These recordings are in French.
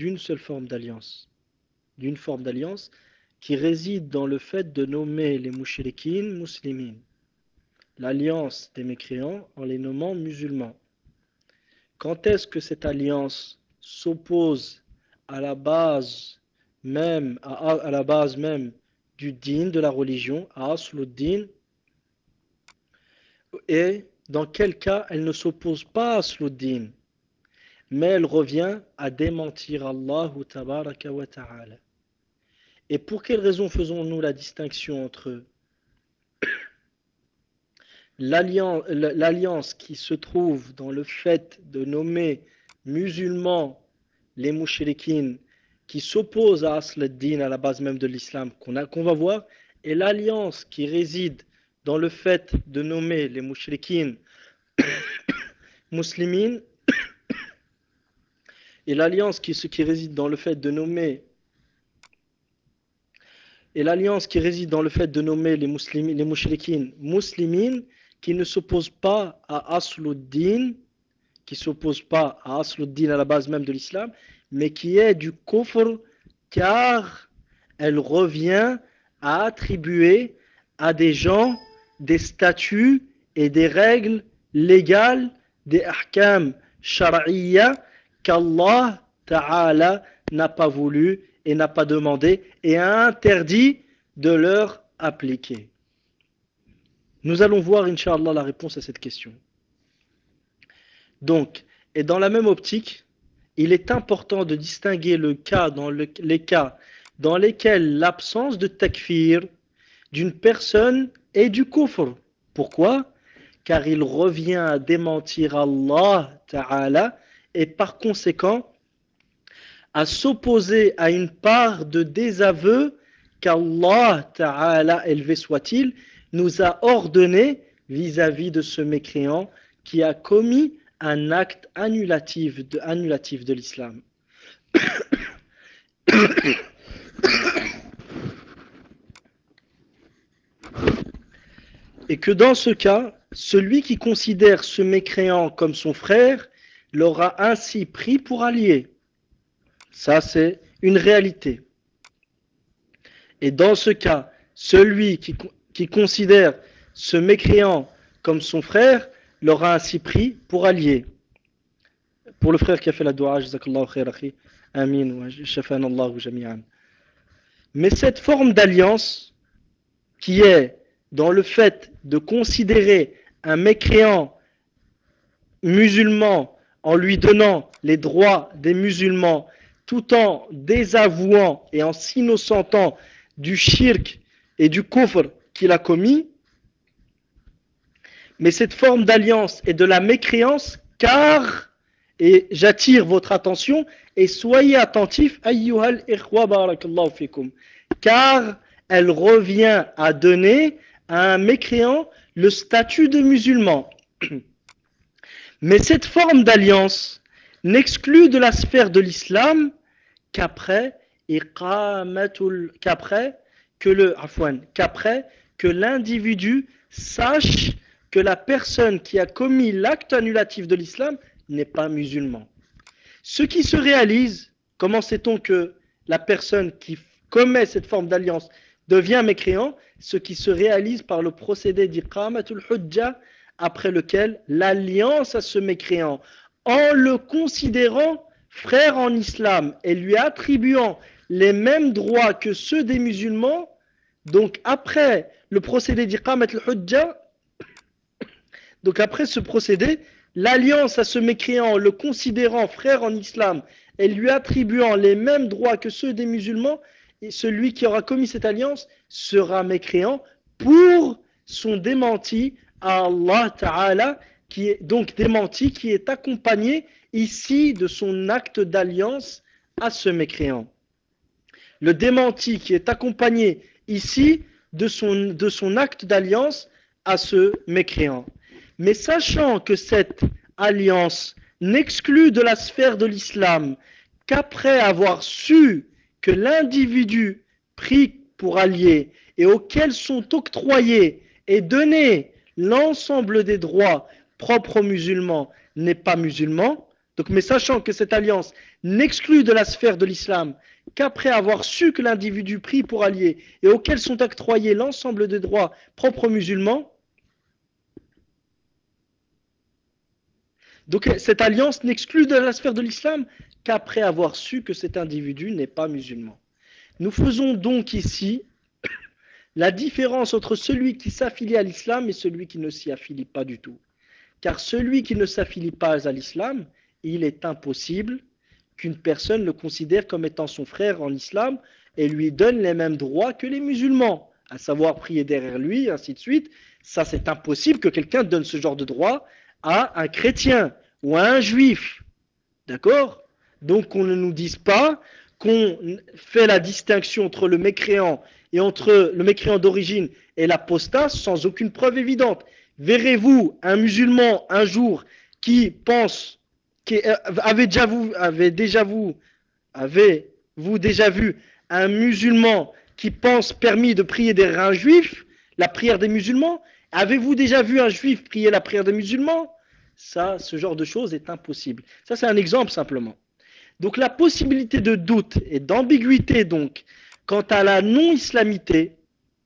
d'une seule forme d'alliance. D'une forme d'alliance qui réside dans le fait de nommer les mouchriquines muslimines. L'alliance des mécréants en les nommant musulmans. Quand est-ce que cette alliance s'oppose à la base à la base même du din, de la religion, à Asluddin, et dans quel cas elle ne s'oppose pas à Asluddin, mais elle revient à démentir Allah tabaraka wa ta'ala. Et pour quelle raison faisons-nous la distinction entre l'alliance qui se trouve dans le fait de nommer musulmans les mouchriquines qui s'opposent à Asl ad-Din, à la base même de l'islam, qu'on va voir, et l'alliance qui réside dans le fait de nommer les mouchriquines muslimines, et l'alliance qui réside dans le fait de nommer les mouchriquines muslimines qui ne s'opposent pas à Asluddin, qui s'oppose pas à Asluddin, à la base même de l'islam, mais qui est du kufr, car elle revient à attribuer à des gens des statuts et des règles légales, des ahkam shar'iyya qu'Allah Ta'ala n'a pas voulu et n'a pas demandé et a interdit de leur appliquer. Nous allons voir, Inch'Allah, la réponse à cette question. Donc, et dans la même optique, il est important de distinguer les cas dans lesquels l'absence de takfir d'une personne est du kufr. Pourquoi? Car il revient à démentir Allah Ta'ala et par conséquent à s'opposer à une part de désaveu qu'Allah Ta'ala, élevé soit-il, nous a ordonné vis-à-vis de ce mécréant qui a commis un acte annulatif de l'islam. Et que dans ce cas, celui qui considère ce mécréant comme son frère l'aura ainsi pris pour allié. Ça, c'est une réalité. Et dans ce cas, celui qui considère ce mécréant comme son frère l'aura ainsi pris pour allié. Pour le frère qui a fait la dua, jazakallahu khair akhi, amin wa shafanallahu jami'an. Mais cette forme d'alliance qui est dans le fait de considérer un mécréant musulman en lui donnant les droits des musulmans tout en désavouant et en s'innocentant du shirk et du kufr qu'il a commis, mais cette forme d'alliance est de la mécréance car, et j'attire votre attention et soyez attentifs, ayyuhal ikhwa barakallahu fikum, car elle revient à donner à un mécréant le statut de musulman. Mais cette forme d'alliance n'exclut de la sphère de l'islam qu'après que l'individu sache que la personne qui a commis l'acte annulatif de l'islam n'est pas musulman. Ce qui se réalise, comment sait-on que la personne qui commet cette forme d'alliance devient mécréant? Ce qui se réalise par le procédé d'iqamatul hujja, après lequel l'alliance à ce mécréant, en le considérant frère en islam et lui attribuant les mêmes droits que ceux des musulmans, donc après le procédé d'iqamatul hujja, donc après ce procédé, l'alliance à ce mécréant, le considérant frère en islam et lui attribuant les mêmes droits que ceux des musulmans, et celui qui aura commis cette alliance sera mécréant pour son démenti à Allah Ta'ala, qui est donc démenti, qui est accompagné ici de son acte d'alliance à ce mécréant. Le démenti qui est accompagné ici de son acte d'alliance à ce mécréant. Mais sachant que cette alliance n'exclut de la sphère de l'islam qu'après avoir su que l'individu pris pour allié et auquel sont octroyés et donnés l'ensemble des droits propres aux musulmans n'est pas musulman, Donc, mais sachant que cette alliance n'exclut de la sphère de l'islam qu'après avoir su que l'individu pris pour allié et auquel sont octroyés l'ensemble des droits propres aux musulmans, donc cette alliance n'exclut de la sphère de l'islam qu'après avoir su que cet individu n'est pas musulman. Nous faisons donc ici la différence entre celui qui s'affilie à l'islam et celui qui ne s'y affilie pas du tout. Car celui qui ne s'affilie pas à l'islam, il est impossible qu'une personne le considère comme étant son frère en islam et lui donne les mêmes droits que les musulmans, à savoir prier derrière lui, ainsi de suite. Ça, c'est impossible que quelqu'un donne ce genre de droit à un chrétien ou à un juif. D'accord? Donc qu'on ne nous dise pas qu'on fait la distinction entre le mécréant et entre le mécréant d'origine et l'apostat sans aucune preuve évidente. Verrez-vous un musulman un jour qui pense, qui avez-vous déjà vu un musulman qui pense permis de prier derrière un juif, la prière des musulmans? Avez-vous déjà vu un juif prier la prière des musulmans? Ça, ce genre de choses est impossible. Ça, c'est un exemple simplement. Donc la possibilité de doute et d'ambiguïté donc quant à la non-islamité,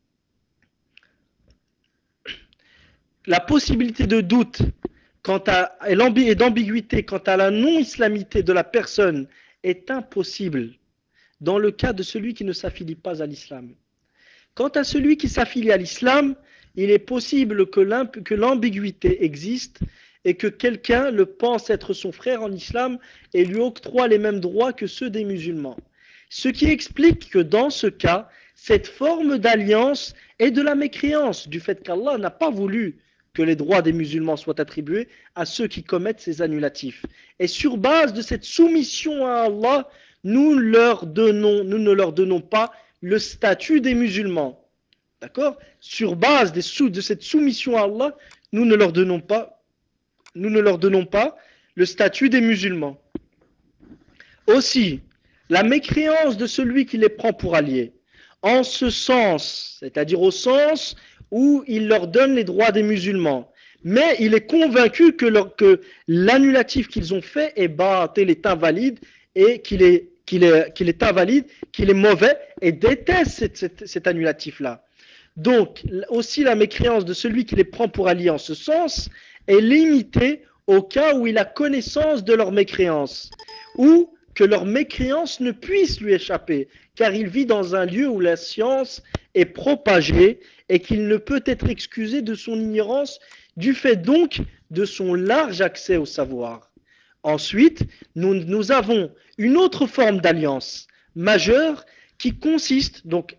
la possibilité de doute et d'ambiguïté quant à la non-islamité de la personne est impossible dans le cas de celui qui ne s'affilie pas à l'islam. Quant à celui qui s'affilie à l'islam, il est possible que l'ambiguïté existe et que quelqu'un le pense être son frère en islam et lui octroie les mêmes droits que ceux des musulmans. Ce qui explique que dans ce cas, cette forme d'alliance est de la mécréance, du fait qu'Allah n'a pas voulu que les droits des musulmans soient attribués à ceux qui commettent ces annulatifs. Et sur base de cette soumission à Allah, nous ne leur donnons pas le statut des musulmans. D'accord? Sur base de cette soumission à Allah, nous ne leur donnons pas, nous ne leur donnons pas le statut des musulmans. Aussi, la mécréance de celui qui les prend pour alliés, en ce sens, c'est-à-dire au sens où il leur donne les droits des musulmans, mais il est convaincu que l'annulatif qu'ils ont fait est bâtel, est invalide et qu'il est invalide, qu'il est mauvais et déteste cet annulatif-là. Donc, aussi la mécréance de celui qui les prend pour alliés en ce sens est limitée au cas où il a connaissance de leur mécréance, ou que leur mécréance ne puisse lui échapper, car il vit dans un lieu où la science est propagée et qu'il ne peut être excusé de son ignorance, du fait donc de son large accès au savoir. Ensuite, nous avons une autre forme d'alliance majeure qui consiste donc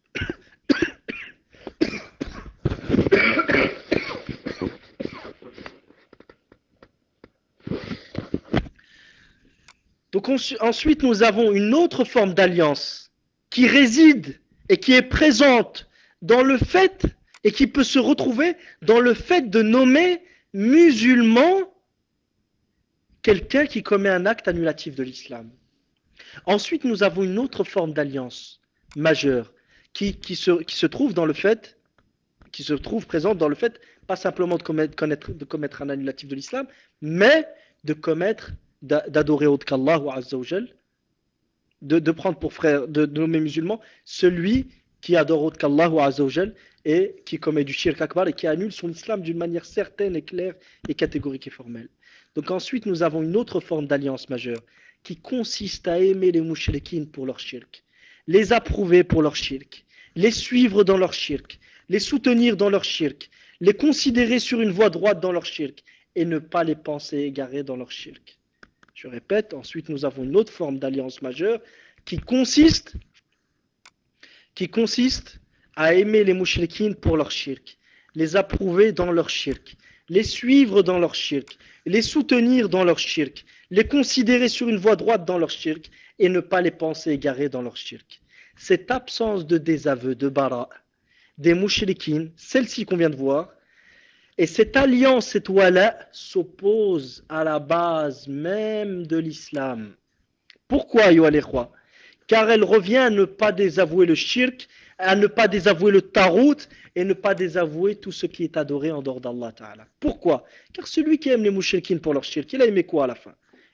Donc ensuite, nous avons une autre forme d'alliance qui réside et qui est présente dans le fait et qui peut se retrouver dans le fait de nommer musulman quelqu'un qui commet un acte annulatif de l'islam. Ensuite, nous avons une autre forme d'alliance majeure qui se trouve dans le fait, qui se trouve présente dans le fait, pas simplement de commettre un annulatif de l'islam, mais de commettre, d'adorer autre qu'Allah ou Azzawajal, de prendre pour frère, de nommer musulman, celui qui adore autre qu'Allah ou Azzawajal et qui commet du shirk akbar et qui annule son islam d'une manière certaine et claire et catégorique et formelle. Donc ensuite, nous avons une autre forme d'alliance majeure qui consiste à aimer les mouchriquines pour leur shirk, les approuver pour leur shirk, les suivre dans leur shirk, les soutenir dans leur shirk, les considérer sur une voie droite dans leur shirk et ne pas les penser égarés dans leur shirk. Je répète, ensuite nous avons une autre forme d'alliance majeure qui consiste, qui consiste à aimer les mouchriquines pour leur shirk, les approuver dans leur shirk, les suivre dans leur shirk, les soutenir dans leur shirk, les considérer sur une voie droite dans leur shirk et ne pas les penser égarés dans leur shirk. Cette absence de désaveu, de bara, des mouchriquines, celle-ci qu'on vient de voir, et cette alliance, cette wala, s'oppose à la base même de l'islam. Pourquoi, ayyuha l'ikhwa? Car elle revient à ne pas désavouer le shirk, à ne pas désavouer le tarout et ne pas désavouer tout ce qui est adoré en dehors d'Allah Ta'ala. Pourquoi? Car celui qui aime les mouchriquines pour leur shirk, il a aimé quoi à la fin?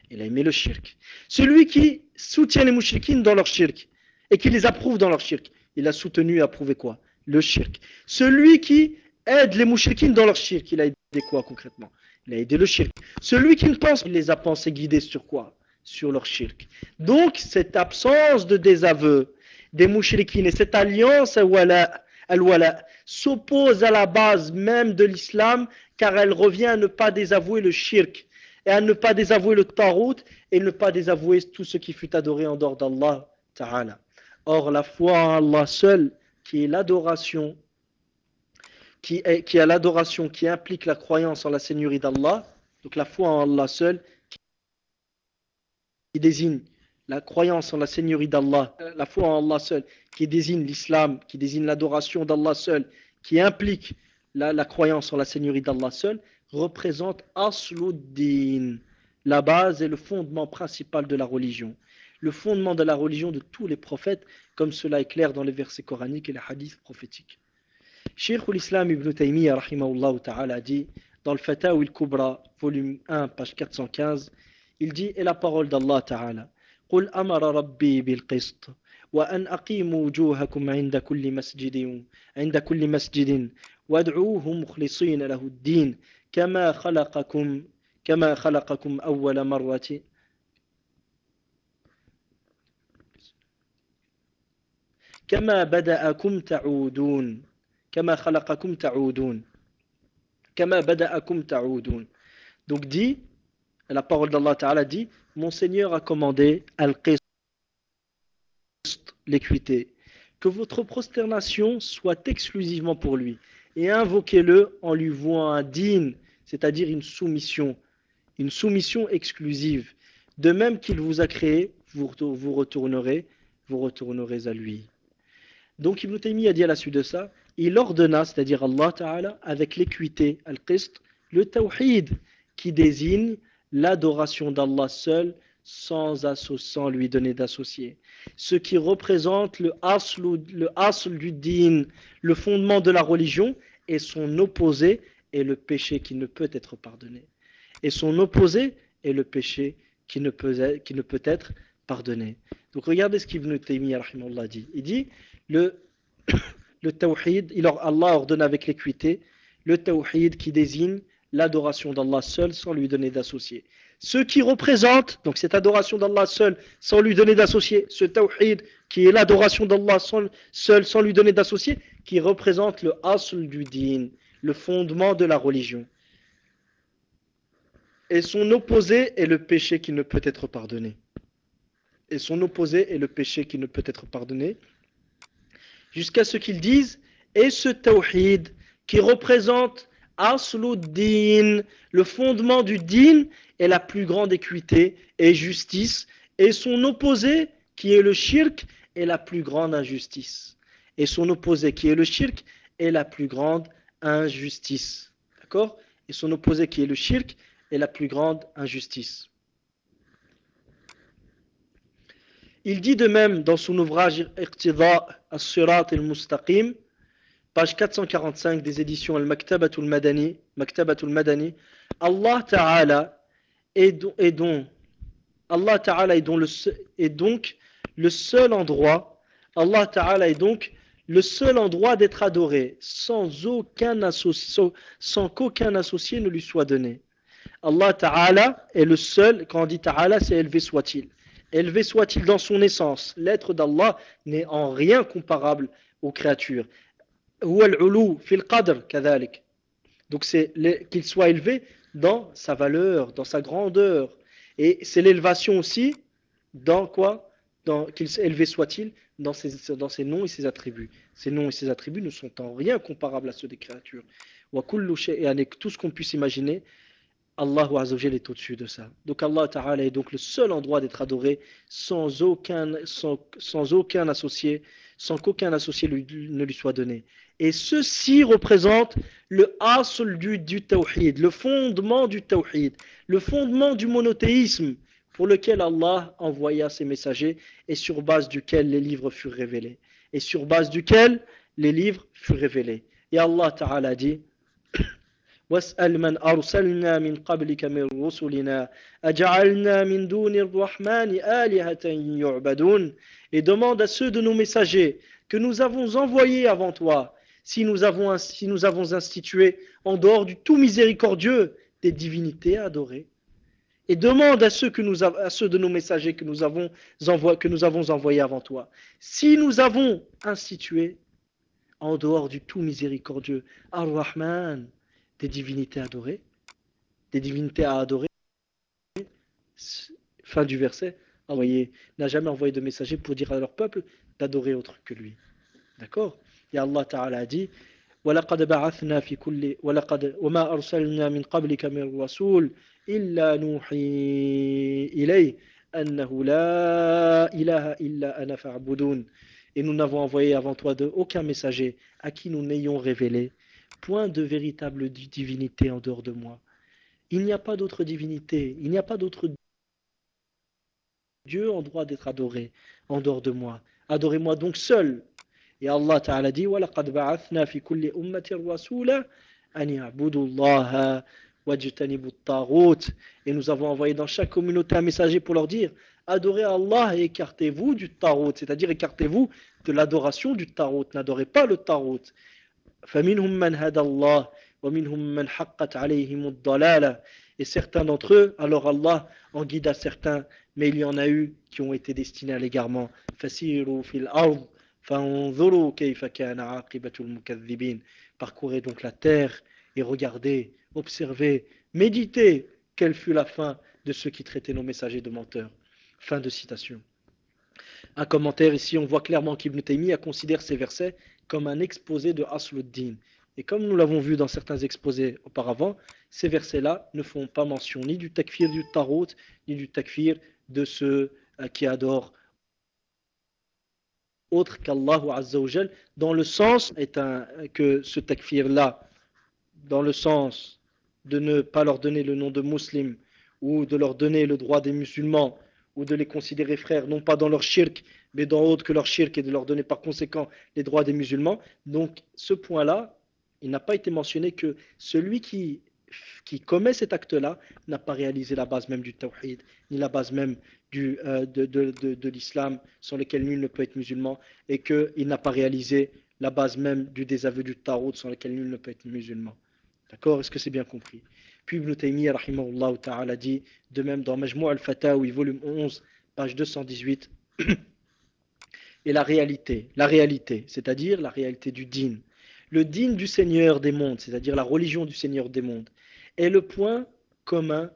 Il a aimé le shirk. Celui qui soutient les mouchriquines dans leur shirk et qui les approuve dans leur shirk, il a soutenu et approuvé quoi? Le shirk. Celui qui aide les mouchriquines dans leur shirk, il a aidé quoi concrètement? Il a aidé le shirk. Celui qui ne pense, il les a pensés guidés sur quoi? Sur leur shirk. Donc, cette absence de désaveu des mouchriquines et cette alliance al-wala s'oppose à la base même de l'islam car elle revient à ne pas désavouer le shirk et à ne pas désavouer le tarout et ne pas désavouer tout ce qui fut adoré en dehors d'Allah ta'ala. Or, la foi en Allah seul, qui est l'adoration, qui est l'adoration qui implique la croyance en la Seigneurie d'Allah, donc la foi en Allah seul, qui désigne la croyance en la Seigneurie d'Allah, la foi en Allah seul, qui désigne l'islam, qui désigne l'adoration d'Allah seul, qui implique la croyance en la Seigneurie d'Allah seul, représente Asluddin, la base et le fondement principal de la religion. Le fondement de la religion de tous les prophètes, comme cela est clair dans les versets coraniques et les hadiths prophétiques. Cheikh l'Islam Ibn Taymiyyah rahimahullah ta'ala dit dans le Fatawi al-Kubra, volume 1, page 415, il dit, et la parole d'Allah ta'ala, قل أمر ربي بالقسط وأن أقيموا وجوهكم عند كل مسجد وادعوه مخلصين له الدين كما خلقكم أول مرة كما بدأكم تعودون كما خلقكم تعودون كما بدأكم تعودون. Donc dit, la parole d'Allah Ta'ala dit, mon Seigneur a commandé al-qist, l'équité, que votre prosternation soit exclusivement pour lui, et invoquez-le en lui vouant un din, c'est-à-dire une soumission exclusive. De même qu'il vous a créé, vous retournerez à lui. Donc Ibn Taymiyyah a dit à la suite de ça, il ordonna, c'est-à-dire Allah Ta'ala, avec l'équité, al-qist, le tawhid, qui désigne l'adoration d'Allah seul, sans lui donner d'associé. Ce qui représente le asl du din, le fondement de la religion, et son opposé est le péché qui ne peut être pardonné. Et son opposé est le péché qui ne peut être pardonné. Donc regardez ce qu'Ibn Taymiyyah dit. Il dit, le, le tawhid, Allah ordonne avec l'équité le tawhid qui désigne l'adoration d'Allah seul sans lui donner d'associé. Ce qui représente, donc cette adoration d'Allah seul sans lui donner d'associé, ce tawhid qui est l'adoration d'Allah seul sans lui donner d'associé, qui représente le asl du din, le fondement de la religion. Et son opposé est le péché qui ne peut être pardonné. Et son opposé est le péché qui ne peut être pardonné. Jusqu'à ce qu'ils disent, et ce tawhid qui représente Asluddin, le fondement du din est la plus grande équité et justice, et son opposé qui est le shirk est la plus grande injustice. Et son opposé qui est le shirk est la plus grande injustice. D'accord? Et son opposé qui est le shirk est la plus grande injustice. Il dit de même dans son ouvrage Iqtida as-Sirat al-Mustaqim, page 445 des éditions Al-Maktabatul Madani, Allah Ta'ala Allah Ta'ala est donc le seul endroit, Allah Ta'ala est donc le seul endroit d'être adoré, sans qu'aucun associé ne lui soit donné. Allah Ta'ala est le seul, quand on dit Ta'ala, c'est élevé soit-il. Élevé soit-il dans son essence. L'être d'Allah n'est en rien comparable aux créatures. Donc c'est qu'il soit élevé dans sa valeur, dans sa grandeur. Et c'est l'élévation aussi dans quoi? Qu'il élevé soit-il dans ses noms et ses attributs. Ses noms et ses attributs ne sont en rien comparables à ceux des créatures. Et avec tout ce qu'on puisse imaginer, Allah Azzawajal est au-dessus de ça. Donc Allah Ta'ala est donc le seul endroit d'être adoré sans aucun associé, sans qu'aucun associé ne lui soit donné. Et ceci représente le asl du tawhid, le fondement du tawhid, le fondement du monothéisme pour lequel Allah envoya ses messagers et sur base duquel les livres furent révélés. Et sur base duquel les livres furent révélés. Et Allah Ta'ala dit واسأل من أرسلنا من قبلك من رسلنا أجعلنا من دون الرحمن آلهة يعبدون. Et demande à ceux de nos messagers que nous avons envoyés avant toi si nous avons institué en dehors du tout miséricordieux des divinités à adorer. Et demande à à ceux de nos messagers que nous avons envoyés avant toi si nous avons institué en dehors du tout miséricordieux Ar-Rahman des divinités adorées, des divinités à adorer. Fin du verset. Envoyé, n'a jamais envoyé de messager pour dire à leur peuple d'adorer autre que lui. D'accord? Et Allah Ta'ala a dit وَلَقَدْ بَعَثْنَا فِي كُلِّ وَلَقَدْ وَمَا أَرْسَلْنَا مِنْ قَبْلِكَ مِنْ رَسُولٍ إِلَّا نُوحِي إِلَيْهِ أَنَّهُ لَا إِلَهَ إِلَّا أَنَا فَاعْبُدُونِ. Et nous n'avons envoyé avant toi aucun messager à qui nous n'ayons révélé point de véritable divinité en dehors de moi. Il n'y a pas d'autre divinité, il n'y a pas d'autre Dieu en droit d'être adoré en dehors de moi. Adorez-moi donc seul. Et Allah Ta'ala dit وَلَقَدْ بَعَثْنَا فِي كُلِّ أُمَّةٍ رَسُولًا أَنْ يَعْبُدُوا اللَّهَ وَاجْتَنِبُوا الطَّاغُوتَ. Et nous avons envoyé dans chaque communauté un messager pour leur dire adorez Allah et écartez-vous du tarot, c'est-à-dire écartez-vous de l'adoration du tarot, n'adorez pas le tarot. فَمِنْهُمْ مَنْ هَدَى اللَّهُ وَمِنْهُمْ مَنْ حَقَّتْ عَلَيْهِمُ الضَّلَالَةُ. Et certains d'entre eux, alors Allah en guida certains, mais il y en a eu qui ont été destinés à l'égarement. فَسِيرُوا فِي الْأَرْضِ فَانظُرُوا كَيْفَ كَانَ عَاقِبَةُ الْمُكَذِّبِينَ. Parcourez donc la terre et regardez, observez, méditez quelle fut la fin de ceux qui traitaient nos messagers de menteurs. Fin de citation. Un commentaire ici, on voit clairement qu'Ibn Taymiyyah considère ces versets comme un exposé de Asluddin. Et comme nous l'avons vu dans certains exposés auparavant, ces versets-là ne font pas mention ni du takfir du tarot, ni du takfir de ceux qui adorent autre qu'Allah Azzawajal, dans le sens que ce takfir-là, dans le sens de ne pas leur donner le nom de musulmans, ou de leur donner le droit des musulmans, ou de les considérer frères, non pas dans leur shirk, mais dans autre que leur shirk, et de leur donner par conséquent les droits des musulmans. Donc ce point-là, il n'a pas été mentionné que celui qui commet cet acte-là n'a pas réalisé la base même du tawhid, ni la base même de l'islam, sans lequel nul ne peut être musulman, et qu'il n'a pas réalisé la base même du désaveu du tarot, sans lequel nul ne peut être musulman. D'accord? Est-ce que c'est bien compris? Puis Ibn Taymiyyah, rahimahullah ta'ala, dit, de même dans Majmou' al-Fatawi, volume 11, page 218, et la réalité, c'est-à-dire la réalité du dîn. Le dîn du Seigneur des mondes, c'est-à-dire la religion du Seigneur des mondes, est le point commun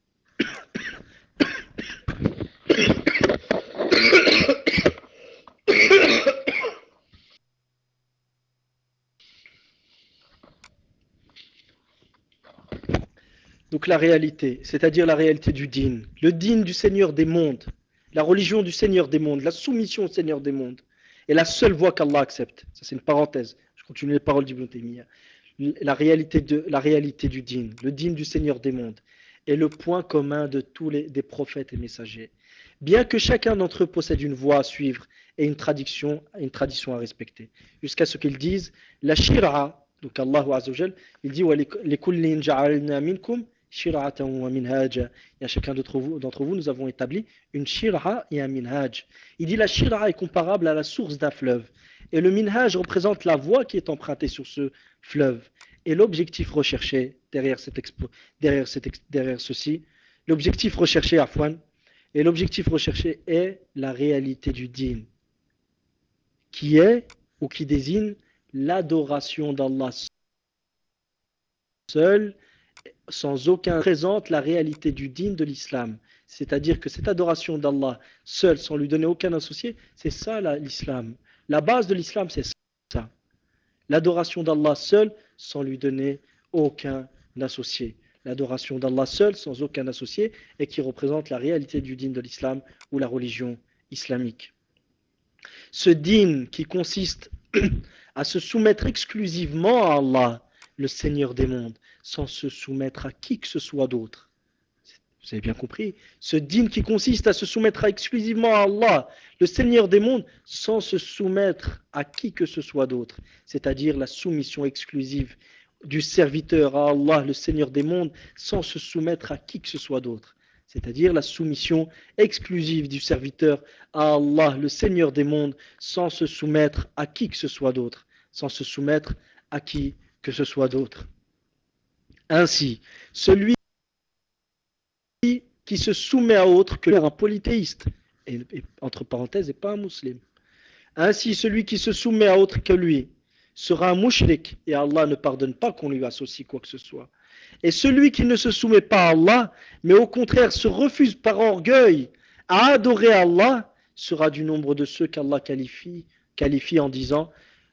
donc la réalité, c'est-à-dire la réalité du dîn, le dîn du Seigneur des mondes, la religion du Seigneur des mondes, la soumission au Seigneur des mondes, est la seule voie qu'Allah accepte. Ça c'est une parenthèse. Je continue les paroles d'Ibn Taymiyyah. La réalité du dîn, le dîn du Seigneur des mondes, est le point commun de tous des prophètes et messagers. Bien que chacun d'entre eux possède une voie à suivre et une tradition à respecter. Jusqu'à ce qu'ils disent la shira'a, donc Allah Azzawajal, il dit wa likullin ja'alna minkum shira'atan wa minhaja. Et à chacun d'entre vous, nous avons établi une shira'a et un minhaj. Il dit la shira'a est comparable à la source d'un fleuve. Et le minhaj représente la voie qui est empruntée sur ce fleuve. Et l'objectif recherché derrière ceci, l'objectif recherché à Fouane, et l'objectif recherché est la réalité du dîn, qui est ou qui désigne l'adoration d'Allah seul, sans aucun présente la réalité du dîn de l'islam. C'est-à-dire que cette adoration d'Allah seul, sans lui donner aucun associé, c'est ça l'islam. La base de l'islam, c'est ça. L'adoration d'Allah seul, sans lui donner aucun associé. L'adoration d'Allah seul, sans aucun associé, et qui représente la réalité du dîn de l'islam ou la religion islamique. Ce dîn qui consiste à se soumettre exclusivement à Allah, le Seigneur des mondes, sans se soumettre à qui que ce soit d'autre. Vous avez bien compris? Ce dîn qui consiste à se soumettre exclusivement à Allah, le Seigneur des mondes, sans se soumettre à qui que ce soit d'autre. C'est-à-dire la soumission exclusive du serviteur à Allah, le Seigneur des mondes, sans se soumettre à qui que ce soit d'autre. C'est-à-dire la soumission exclusive du serviteur à Allah, le Seigneur des mondes, sans se soumettre à qui que ce soit d'autre. Sans se soumettre à qui que ce soit d'autre. Ainsi, celui qui se soumet à autre que un polythéiste, et entre parenthèses, et pas un musulman. Ainsi, celui qui se soumet à autre que lui sera un mouchrik, et Allah ne pardonne pas qu'on lui associe quoi que ce soit. Et celui qui ne se soumet pas à Allah, mais au contraire se refuse par orgueil à adorer Allah, sera du nombre de ceux qu'Allah qualifie en disant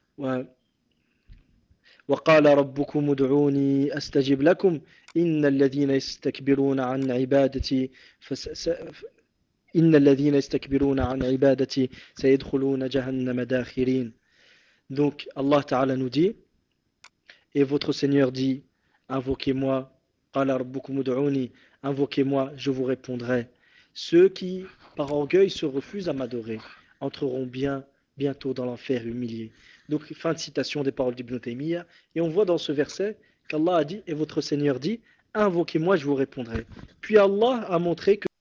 وقال ربكم ادعوني أستجب لكم إن الذين يستكبرون عن عبادتي إن الذين يستكبرون عن عبادتي سيدخلون جهنم داخرين. Donc Allah Ta'ala nous dit, et votre Seigneur dit, invoquez-moi, قال ربكم ادعوني, invoquez-moi, je vous répondrai. Ceux qui, par orgueil, se refusent à m'adorer, entreront bientôt dans l'enfer humiliés. Donc, fin de citation des paroles d'Ibn Taymiyyah. Et on voit dans ce verset qu'Allah a dit, et votre Seigneur dit, invoquez-moi, je vous répondrai. Puis Allah a montré que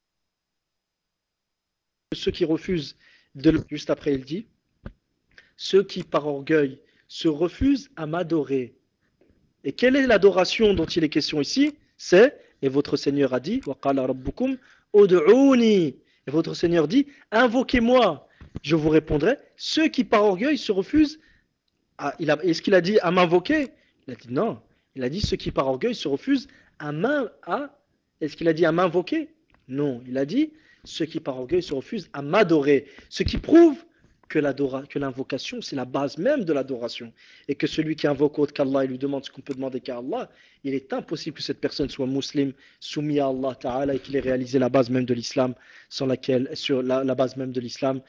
ceux qui refusent juste après il dit, ceux qui par orgueil se refusent à m'adorer. Et quelle est l'adoration dont il est question ici? C'est, et votre Seigneur a dit, وَقَالَ رَبُّكُمْ أُدْعُونِي. Et votre Seigneur dit, invoquez-moi, je vous répondrai. Ceux qui par orgueil se refusent à, est-ce qu'il a dit à m'invoquer? Il a dit non. Il a dit ceux qui par orgueil se refusent est-ce qu'il a dit à m'invoquer? Non. Il a dit ceux qui par orgueil se refusent à m'adorer. Ce qui prouve que l'invocation, c'est la base même de l'adoration. Et que celui qui invoque autre qu'Allah et lui demande ce qu'on peut demander qu'à Allah, il est impossible que cette personne soit musulmane, soumis à Allah Ta'ala et qu'il ait réalisé la base même de l'islam, sur la base même de l'islam,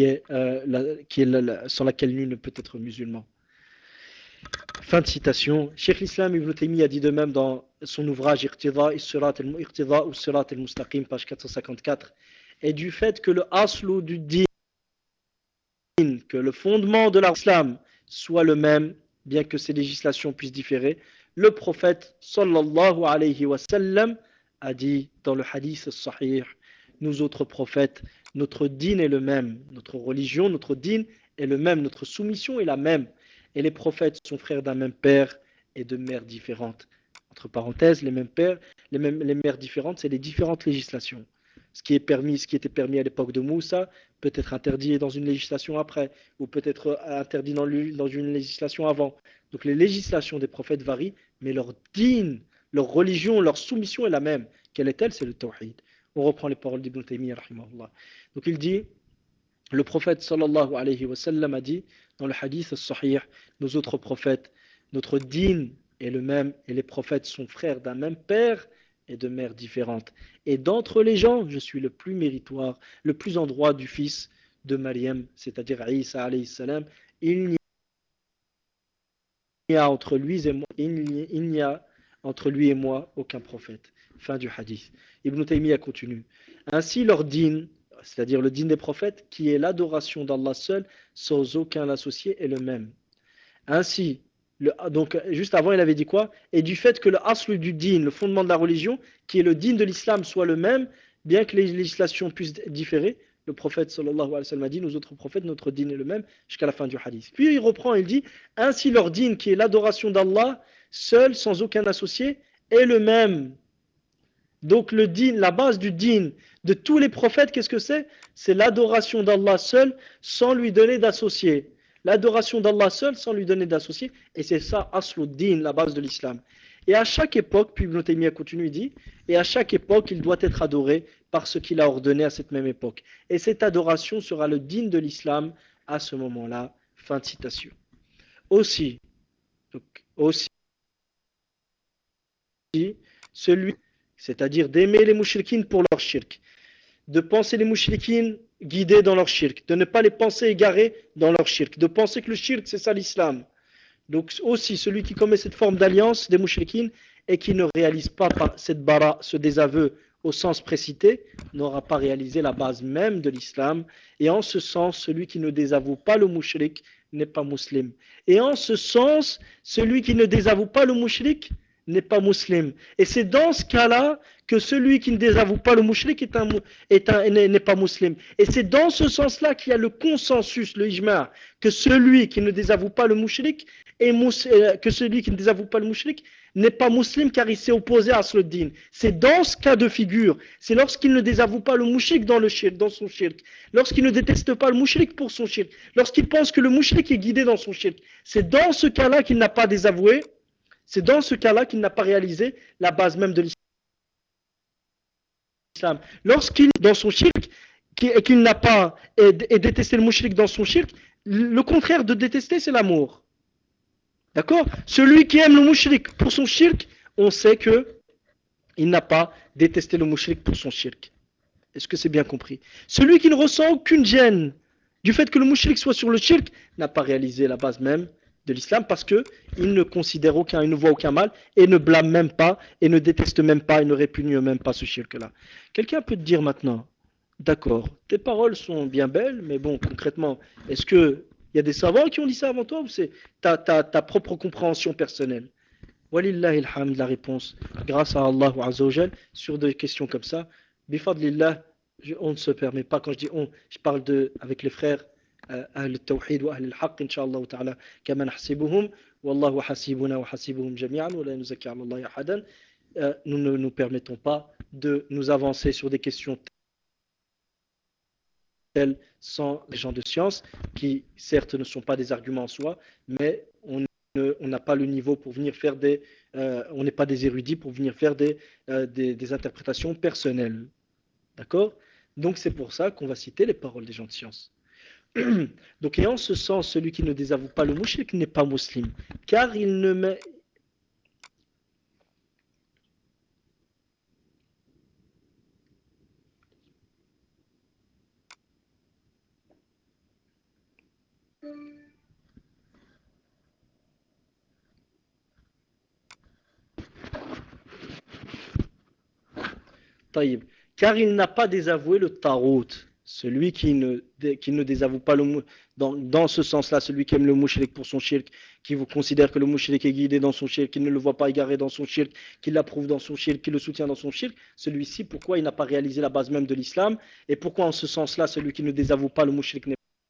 sans laquelle nul ne peut être musulman. Fin de citation. Cheikh l'Islam Ibn Taymiyyah a dit de même dans son ouvrage Iqtida ou Sirat al-Mustaqim, page 454, et du fait que le aslu du din, que le fondement de l'islam soit le même, bien que ces législations puissent différer, le prophète sallallahu alayhi wa sallam a dit dans le hadith sahih, nous autres prophètes, notre din est le même, notre religion, notre din est le même, notre soumission est la même. Et les prophètes sont frères d'un même père et de mères différentes. Entre parenthèses, les mêmes pères, les mères différentes, c'est les différentes législations. Ce qui était permis à l'époque de Moussa peut être interdit dans une législation après, ou peut être interdit dans une législation avant. Donc les législations des prophètes varient, mais leur din, leur religion, leur soumission est la même. Quelle est-elle? C'est le tawhid. On reprend les paroles d'Ibn Taymiyyah rahimahullah. Donc il dit, le prophète sallallahu alayhi wa sallam a dit dans le hadith sahih, nos autres prophètes, notre din est le même et les prophètes sont frères d'un même père et de mères différentes. Et d'entre les gens, je suis le plus méritoire, le plus en droit du fils de Maryam, c'est-à-dire Isa alayhi salam. Il n'y a entre lui et moi, il n'y a entre lui et moi aucun prophète. Fin du hadith. Ibn Taymiyyah continue. Ainsi leur din, c'est-à-dire le din des prophètes, qui est l'adoration d'Allah seul, sans aucun associé, est le même. Ainsi, donc juste avant il avait dit quoi? Et du fait que le asl du din, le fondement de la religion, qui est le din de l'islam, soit le même, bien que les législations puissent différer, le prophète sallallahu alayhi wa sallam a dit, nous autres prophètes, notre din est le même, jusqu'à la fin du hadith. Puis il reprend, il dit, ainsi leur din, qui est l'adoration d'Allah, seul, sans aucun associé, est le même. Donc le din, la base du din de tous les prophètes, qu'est-ce que c'est? C'est l'adoration d'Allah seul, sans lui donner d'associé. L'adoration d'Allah seul, sans lui donner d'associé. Et c'est ça, asluddin, la base de l'islam. Et à chaque époque, puis Ibn Taymiyyah continue, il dit, et à chaque époque, il doit être adoré par ce qu'il a ordonné à cette même époque. Et cette adoration sera le din de l'islam à ce moment-là. Fin de citation. Aussi, celui, c'est-à-dire d'aimer les mouchrikines pour leur shirk, de penser les mouchrikines guidés dans leur shirk, de ne pas les penser égarés dans leur shirk, de penser que le shirk c'est ça l'islam. Donc aussi celui qui commet cette forme d'alliance des mouchrikines et qui ne réalise pas cette bara, ce désaveu au sens précité, n'aura pas réalisé la base même de l'islam. Et en ce sens, celui qui ne désavoue pas le mouchrik n'est pas musulman. Et en ce sens, celui qui ne désavoue pas le mouchrik n'est pas musulman. Et c'est dans ce cas-là que celui qui ne désavoue pas le mouchrik n'est pas musulman. Et c'est dans ce sens-là qu'il y a le consensus, le ijma', que celui qui ne désavoue pas le mouchrik que celui qui ne désavoue pas le mouchrik n'est pas musulman car il s'est opposé à Asluddin. C'est dans ce cas de figure, c'est lorsqu'il ne désavoue pas le mouchrik dans son shirk, lorsqu'il ne déteste pas le mouchrik pour son shirk, lorsqu'il pense que le mouchrik est guidé dans son shirk. C'est dans ce cas-là qu'il n'a pas désavoué, c'est dans ce cas-là qu'il n'a pas réalisé la base même de l'islam. Lorsqu'il dans son shirk et qu'il n'a pas et détesté le mouchrik dans son shirk, le contraire de détester c'est l'amour. D'accord? Celui qui aime le mouchrik pour son shirk, on sait que il n'a pas détesté le mouchrik pour son shirk. Est-ce que c'est bien compris? Celui qui ne ressent aucune gêne du fait que le mouchrik soit sur le shirk n'a pas réalisé la base même de l'islam parce que il ne considère aucun, il ne voit aucun mal et ne blâme même pas et ne déteste même pas et ne répugne même pas ce shirk-là. Quelqu'un peut te dire maintenant, d'accord, tes paroles sont bien belles, mais bon, concrètement, est-ce que il y a des savants qui ont dit ça avant toi ou c'est ta propre compréhension personnelle? Walillahi alhamd, la réponse, grâce à Allah Azzawajal, sur des questions comme ça, bifadlillah, on ne se permet pas, quand je dis on, je parle avec les frères, Ahl al-Tawhid wa Ahl al-Haqq, Inch'Allah ta'ala, kama nahsibuhum, wallahu hasibuna wa hasibuhum jami'an, wa la nuzakki ala Allah ahadan. Nous ne nous permettons pas de nous avancer sur des questions telles sans les gens de science, qui certes ne sont pas des arguments en soi, mais on n'a pas le niveau pour venir faire on n'est pas des érudits pour venir faire des interprétations personnelles. D'accord? Donc c'est pour ça qu'on va citer les paroles des gens de science. Donc et en ce sens, celui qui ne désavoue pas le mouchrik n'est pas musulman, car il ne met... Taïb. Car il n'a pas désavoué le tarot. Celui qui ne désavoue pas dans ce sens-là, celui qui aime le mouchrik pour son shirk, qui vous considère que le mouchrik est guidé dans son shirk, qui ne le voit pas égaré dans son shirk, qui l'approuve dans son shirk, qui le soutient dans son shirk, celui-ci, pourquoi il n'a pas réalisé la base même de l'islam, et pourquoi en ce sens-là, celui qui ne désavoue pas le mouchrik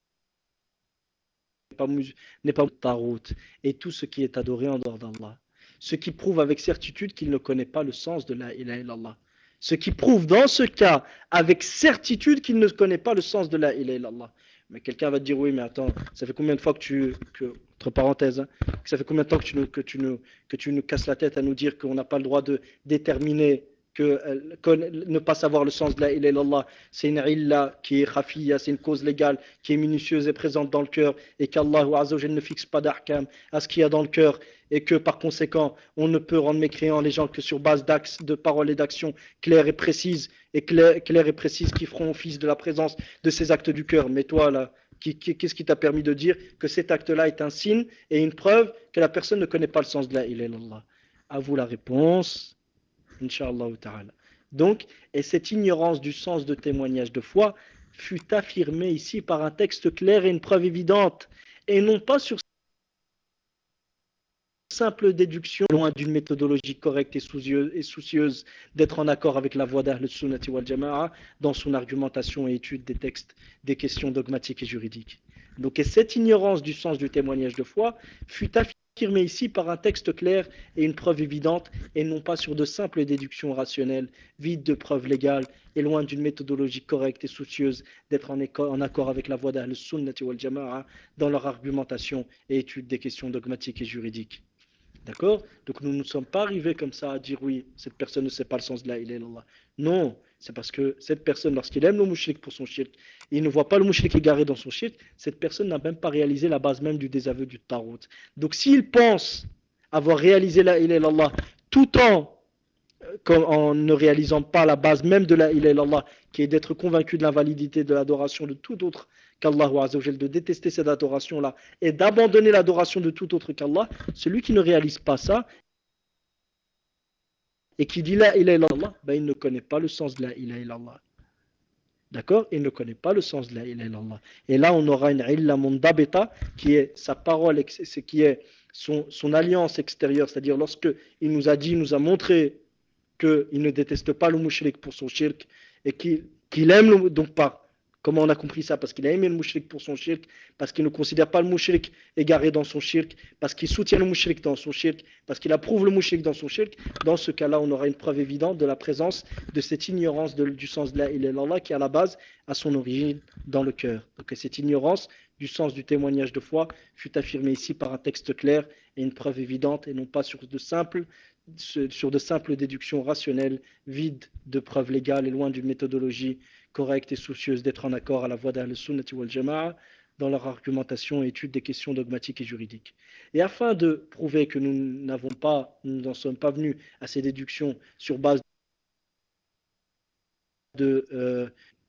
n'est pas tarot, et tout ce qui est adoré en dehors d'Allah. Ce qui prouve avec certitude qu'il ne connaît pas le sens de la ilaha illallah. Ce qui prouve dans ce cas avec certitude qu'il ne connaît pas le sens de la ilaha illallah. Mais quelqu'un va te dire oui, mais attends, ça fait combien de fois entre parenthèses, hein, ça fait combien de temps que tu nous casses la tête à nous dire qu'on n'a pas le droit de déterminer ne pas savoir le sens de la ilaha illallah, c'est une illa qui est khafiya, c'est une cause légale qui est minutieuse et présente dans le cœur et qu'Allah ne fixe pas d'ahkam à ce qu'il y a dans le cœur et que par conséquent on ne peut rendre mécréants les gens que sur base d'axes, de paroles et d'actions claires et précises qui feront office de la présence de ces actes du cœur. Mais toi là, qu'est-ce qui t'a permis de dire que cet acte-là est un signe et une preuve que la personne ne connaît pas le sens de la ilaha illallah? À vous la réponse. Inch'Allah ta'ala. Donc, et cette ignorance du sens de témoignage de foi fut affirmée ici par un texte clair et une preuve évidente, et non pas sur simple déduction, loin d'une méthodologie correcte et soucieuse d'être en accord avec la voie d'Ahl Sunnati wal Jama'a dans son argumentation et étude des textes, des questions dogmatiques et juridiques. Donc, et cette ignorance du sens du témoignage de foi fut affirmée ici par un texte clair et une preuve évidente, et non pas sur de simples déductions rationnelles, vides de preuves légales et loin d'une méthodologie correcte et soucieuse d'être en accord avec la voie d'Ahl Sunnati wal Jama'a dans leur argumentation et étude des questions dogmatiques et juridiques. D'accord? Donc nous ne sommes pas arrivés comme ça à dire oui, cette personne ne sait pas le sens de la ilaha illallah. Non, c'est parce que cette personne, lorsqu'il aime le mouchrik pour son shirk, il ne voit pas le mouchrik égaré dans son shirk, cette personne n'a même pas réalisé la base même du désaveu du tarot. Donc s'il pense avoir réalisé la ilaha illallah tout en ne réalisant pas la base même de la ilaha illallah, qui est d'être convaincu de l'invalidité de l'adoration de tout autre qu'Allah, de détester cette adoration-là et d'abandonner l'adoration de tout autre qu'Allah, celui qui ne réalise pas ça et qui dit la ilaha illallah, ben il ne connaît pas le sens de la ilaha illallah. D'accord? Il ne connaît pas le sens de la ilaha illallah. Et là, on aura une illa mundabita qui est sa parole, qui est son alliance extérieure, c'est-à-dire lorsque il nous a dit, il nous a montré qu'il ne déteste pas le mouchrik pour son shirk et qu'il aime le, donc pas. Comment on a compris ça? Parce qu'il a aimé le mouchrik pour son shirk, parce qu'il ne considère pas le mouchrik égaré dans son shirk, parce qu'il soutient le mouchrik dans son shirk, parce qu'il approuve le mouchrik dans son shirk. Dans ce cas-là, on aura une preuve évidente de la présence de cette ignorance du sens de la ilaha illallah qui, à la base, a son origine dans le cœur. Donc cette ignorance du sens du témoignage de foi fut affirmée ici par un texte clair et une preuve évidente et non pas sur de simples déductions rationnelles, vides de preuves légales et loin d'une méthodologie correcte et soucieuse d'être en accord à la voie d'Ahl-Sunnati wal Jama'a dans leur argumentation et étude des questions dogmatiques et juridiques. Et afin de prouver que nous n'en sommes pas venus à ces déductions de, euh,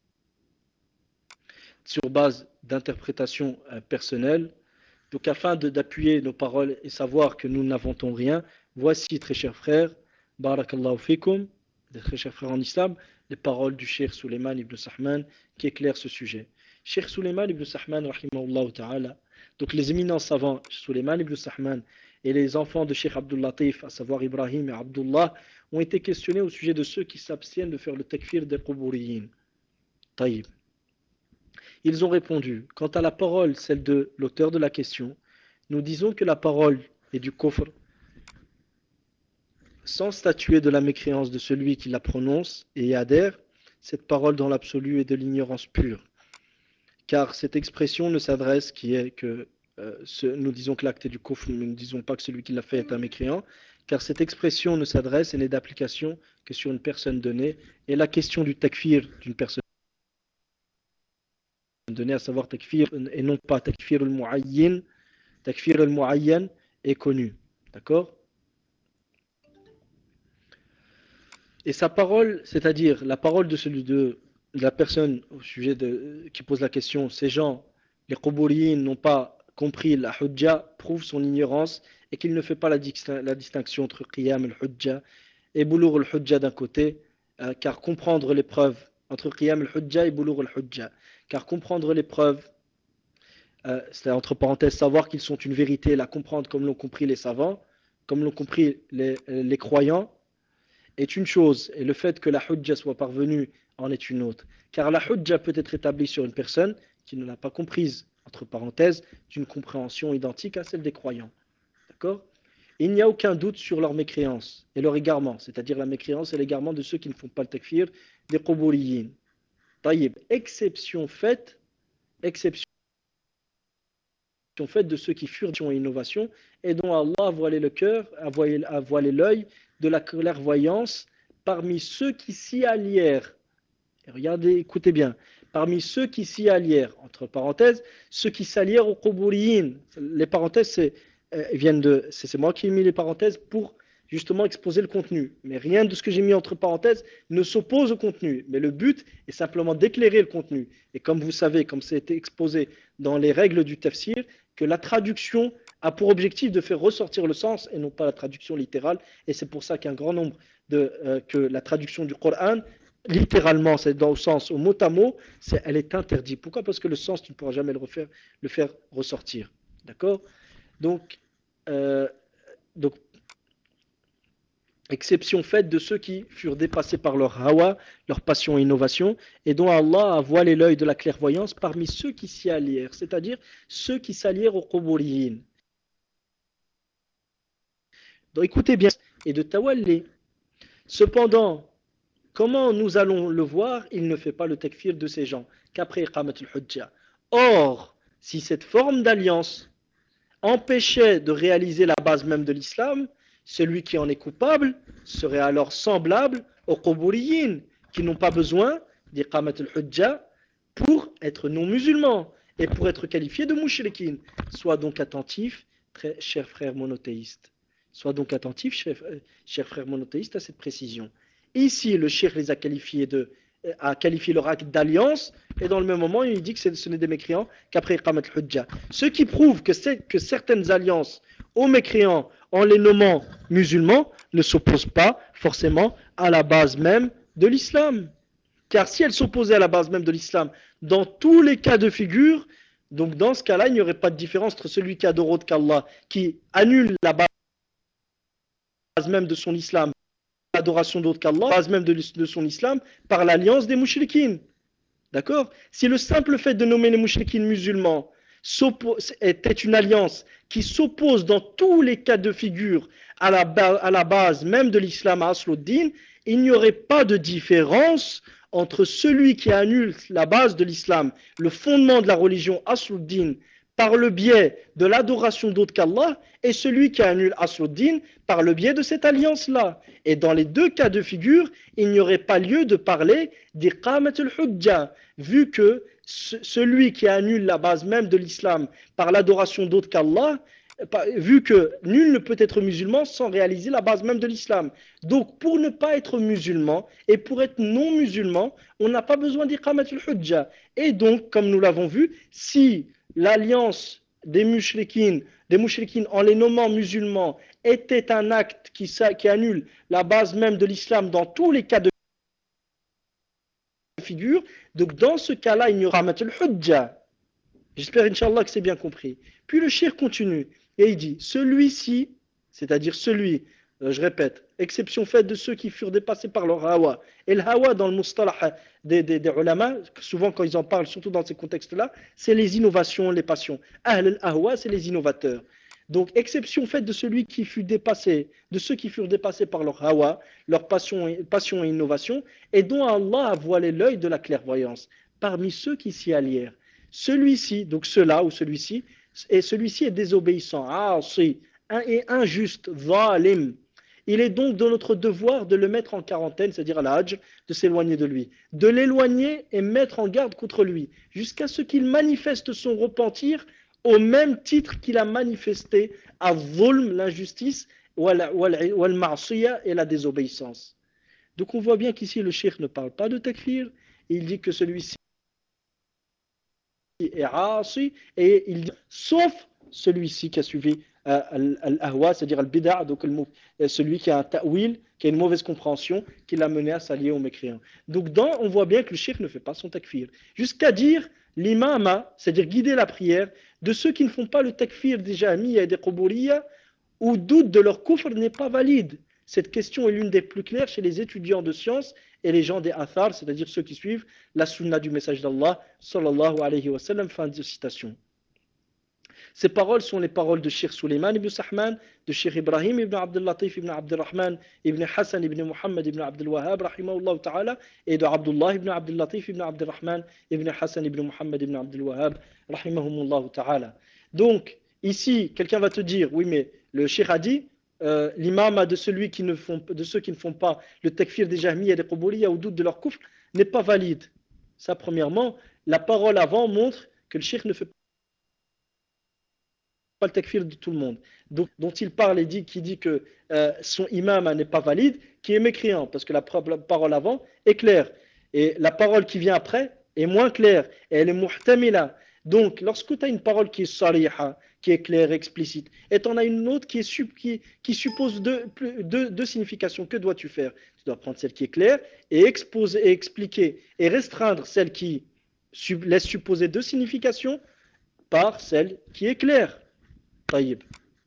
sur base d'interprétations personnelles, donc afin d'appuyer nos paroles et savoir que nous n'inventons rien, voici, très chers frères, barakallahu fikum, très chers frères en islam, les paroles du Cheikh Suleiman ibn Sahman qui éclairent ce sujet. Cheikh Suleiman ibn Sahman, rahimahullah ta'ala, donc les éminents savants, Suleiman ibn Sahman, et les enfants de Cheikh Abdul Latif, à savoir Ibrahim et Abdullah, ont été questionnés au sujet de ceux qui s'abstiennent de faire le takfir des Quburiyin. Taïb. Ils ont répondu, quant à la parole, celle de l'auteur de la question, nous disons que la parole est du kufr, sans statuer de la mécréance de celui qui la prononce et y adhère, cette parole dans l'absolu est de l'ignorance pure. Car cette expression ne s'adresse qui est que, nous disons que l'acte est du kufr, mais nous ne disons pas que celui qui l'a fait est un mécréant, car cette expression ne s'adresse et n'est d'application que sur une personne donnée, et la question du takfir d'une personne donnée, à savoir takfir et non pas takfir al-mu'ayyan est connu. D'accord? Et sa parole, c'est-à-dire la parole de la personne au sujet qui pose la question, ces gens, les Quburiyin, n'ont pas compris la Hujja, prouve son ignorance et qu'il ne fait pas la distinction entre Qiyam al-Hujja et Boulour al-Hujja d'un côté, car comprendre les preuves entre Qiyam al-Hujja et Boulour al-Hujja, car comprendre les preuves, c'est entre parenthèses, savoir qu'ils sont une vérité, la comprendre comme l'ont compris les savants, comme l'ont compris les croyants, est une chose, et le fait que la hujja soit parvenue en est une autre. Car la hujja peut être établie sur une personne qui ne l'a pas comprise, entre parenthèses, d'une compréhension identique à celle des croyants. D'accord? Il n'y a aucun doute sur leur mécréance et leur égarement, c'est-à-dire la mécréance et l'égarement de ceux qui ne font pas le takfir des quburiyin. Taïb, exception faite de ceux qui furent et innovation et dont Allah a voilé le cœur, a voilé l'œil de la clairvoyance parmi ceux qui s'y allièrent. Et regardez, écoutez bien, parmi ceux qui s'y allièrent, entre parenthèses, ceux qui s'allièrent aux Quburiyin. Les parenthèses, c'est moi qui ai mis les parenthèses pour justement exposer le contenu. Mais rien de ce que j'ai mis entre parenthèses ne s'oppose au contenu. Mais le but est simplement d'éclairer le contenu. Et comme vous savez, comme ça a été exposé dans les règles du tafsir, que la traduction a pour objectif de faire ressortir le sens et non pas la traduction littérale. Et c'est pour ça qu'un grand nombre que la traduction du Coran, littéralement, c'est dans le sens au mot à mot, elle est interdite. Pourquoi? Parce que le sens, tu ne pourras jamais le faire ressortir. D'accord? Donc, euh, donc, exception faite de ceux qui furent dépassés par leur hawa, leur passion et innovation, et dont Allah a voilé l'œil de la clairvoyance parmi ceux qui s'y allièrent, c'est-à-dire ceux qui s'allièrent aux Quburiyin. Donc écoutez bien, et de Tawalli. Cependant, comment nous allons le voir, il ne fait pas le takfir de ces gens, qu'après Iqamat al-Hujja. Or, si cette forme d'alliance empêchait de réaliser la base même de l'islam, celui qui en est coupable serait alors semblable aux Quburiyin, qui n'ont pas besoin d'Iqamat al-Hujja pour être non-musulmans et pour être qualifiés de mouchrikin. Sois donc attentif, très cher frère monothéiste. Sois donc attentif, cher frère monothéiste, à cette précision. Ici, le cheikh les a qualifié leur acte d'alliance, et dans le même moment, il dit que ce n'est des mécréants qu'après Iqamat al-Hujja. Ce qui prouve que certaines alliances aux mécréants, en les nommant musulmans, ne s'opposent pas forcément à la base même de l'islam. Car si elle s'opposait à la base même de l'islam, dans tous les cas de figure, donc dans ce cas-là, il n'y aurait pas de différence entre celui qui adore autre qu'Allah, qui annule la base même de son islam, l'adoration d'autre qu'Allah, la base même de son islam, par l'alliance des mouchriquines. D'accord? Si le simple fait de nommer les mouchriquines musulmans était une alliance qui s'oppose dans tous les cas de figure à la base même de l'islam à Asluddin, il n'y aurait pas de différence entre celui qui annule la base de l'islam, le fondement de la religion Asluddin, par le biais de l'adoration d'autre qu'Allah, et celui qui annule Asluddin par le biais de cette alliance-là. Et dans les deux cas de figure, il n'y aurait pas lieu de parler d'iqamat al-hujja, vu que celui qui annule la base même de l'islam par l'adoration d'autre qu'Allah, vu que nul ne peut être musulman sans réaliser la base même de l'islam. Donc, pour ne pas être musulman et pour être non musulman, on n'a pas besoin d'iqamat al-hujja. Et donc, comme nous l'avons vu, si l'alliance des mouchriquines en les nommant musulmans était un acte qui annule la base même de l'islam dans tous les cas de figure, donc dans ce cas-là, il n'y aura pas de hujja. J'espère, Inch'Allah, que c'est bien compris. Puis le shir continue et il dit celui-ci, c'est-à-dire celui, je répète, exception faite de ceux qui furent dépassés par leur hawa. Et le hawa, dans le mustalah des ulama, souvent quand ils en parlent, surtout dans ces contextes-là, c'est les innovations, les passions. Ahl al-hawa, c'est les innovateurs. Donc, exception faite de celui qui fut dépassé, de ceux qui furent dépassés par leur hawa, leur passion et innovation, et dont Allah a voilé l'œil de la clairvoyance, parmi ceux qui s'y allièrent. Celui-ci, donc cela ou celui-ci, et celui-ci est désobéissant, et injuste, zalim. Il est donc de notre devoir de le mettre en quarantaine, c'est-à-dire à l'âge, de s'éloigner de lui, de l'éloigner et mettre en garde contre lui, jusqu'à ce qu'il manifeste son repentir au même titre qu'il a manifesté à Zulm, l'injustice, wal ma'siya et la désobéissance. Donc on voit bien qu'ici le cheikh ne parle pas de takfir, il dit que celui-ci est asi, et il dit sauf celui-ci qui a suivi al-ahwa, c'est-à-dire al-bid'a, donc celui qui a un ta'wil, qui a une mauvaise compréhension, qui l'a mené à s'allier aux mécréants. Donc on voit bien que le cheikh ne fait pas son takfir. Jusqu'à dire l'imama, c'est-à-dire guider la prière, de ceux qui ne font pas le takfir des jahmiya et des quburiya, ou doute de leur kufr n'est pas valide. Cette question est l'une des plus claires chez les étudiants de sciences et les gens des athar, c'est-à-dire ceux qui suivent la sunna du message d'Allah, sallallahu alayhi wa sallam, fin de citation. Ces paroles sont les paroles de Cheikh Suleiman ibn Sahman, de Cheikh Ibrahim ibn Abdul Latif ibn Abdul Rahman ibn Hassan ibn Muhammad ibn Abdul Wahhab, rahimahullah ta'ala, et de Abdullah ibn Abdul Latif ibn Abdul Rahman ibn Hassan ibn Muhammad ibn Abdul Wahhab, rahimahumullah ta'ala. Donc, ici, quelqu'un va te dire, oui, mais le Cheikh a dit, l'imam de, de ceux qui ne font pas le takfir des Jahmi et des Quburiya au doute de leur kufr n'est pas valide. Ça, premièrement, la parole avant montre que le Cheikh ne fait pas le takfir de tout le monde. Donc, dont il parle et dit, qui dit que son imam n'est pas valide, qui est mécréant, parce que la parole avant est claire. Et la parole qui vient après est moins claire, et elle est muhtamila. Donc, lorsque tu as une parole qui est sariha, qui est claire, explicite, et tu en as une autre qui suppose deux significations, que dois-tu faire? Tu dois prendre celle qui est claire et exposer, et expliquer, et restreindre celle qui laisse supposer deux significations par celle qui est claire. طيب.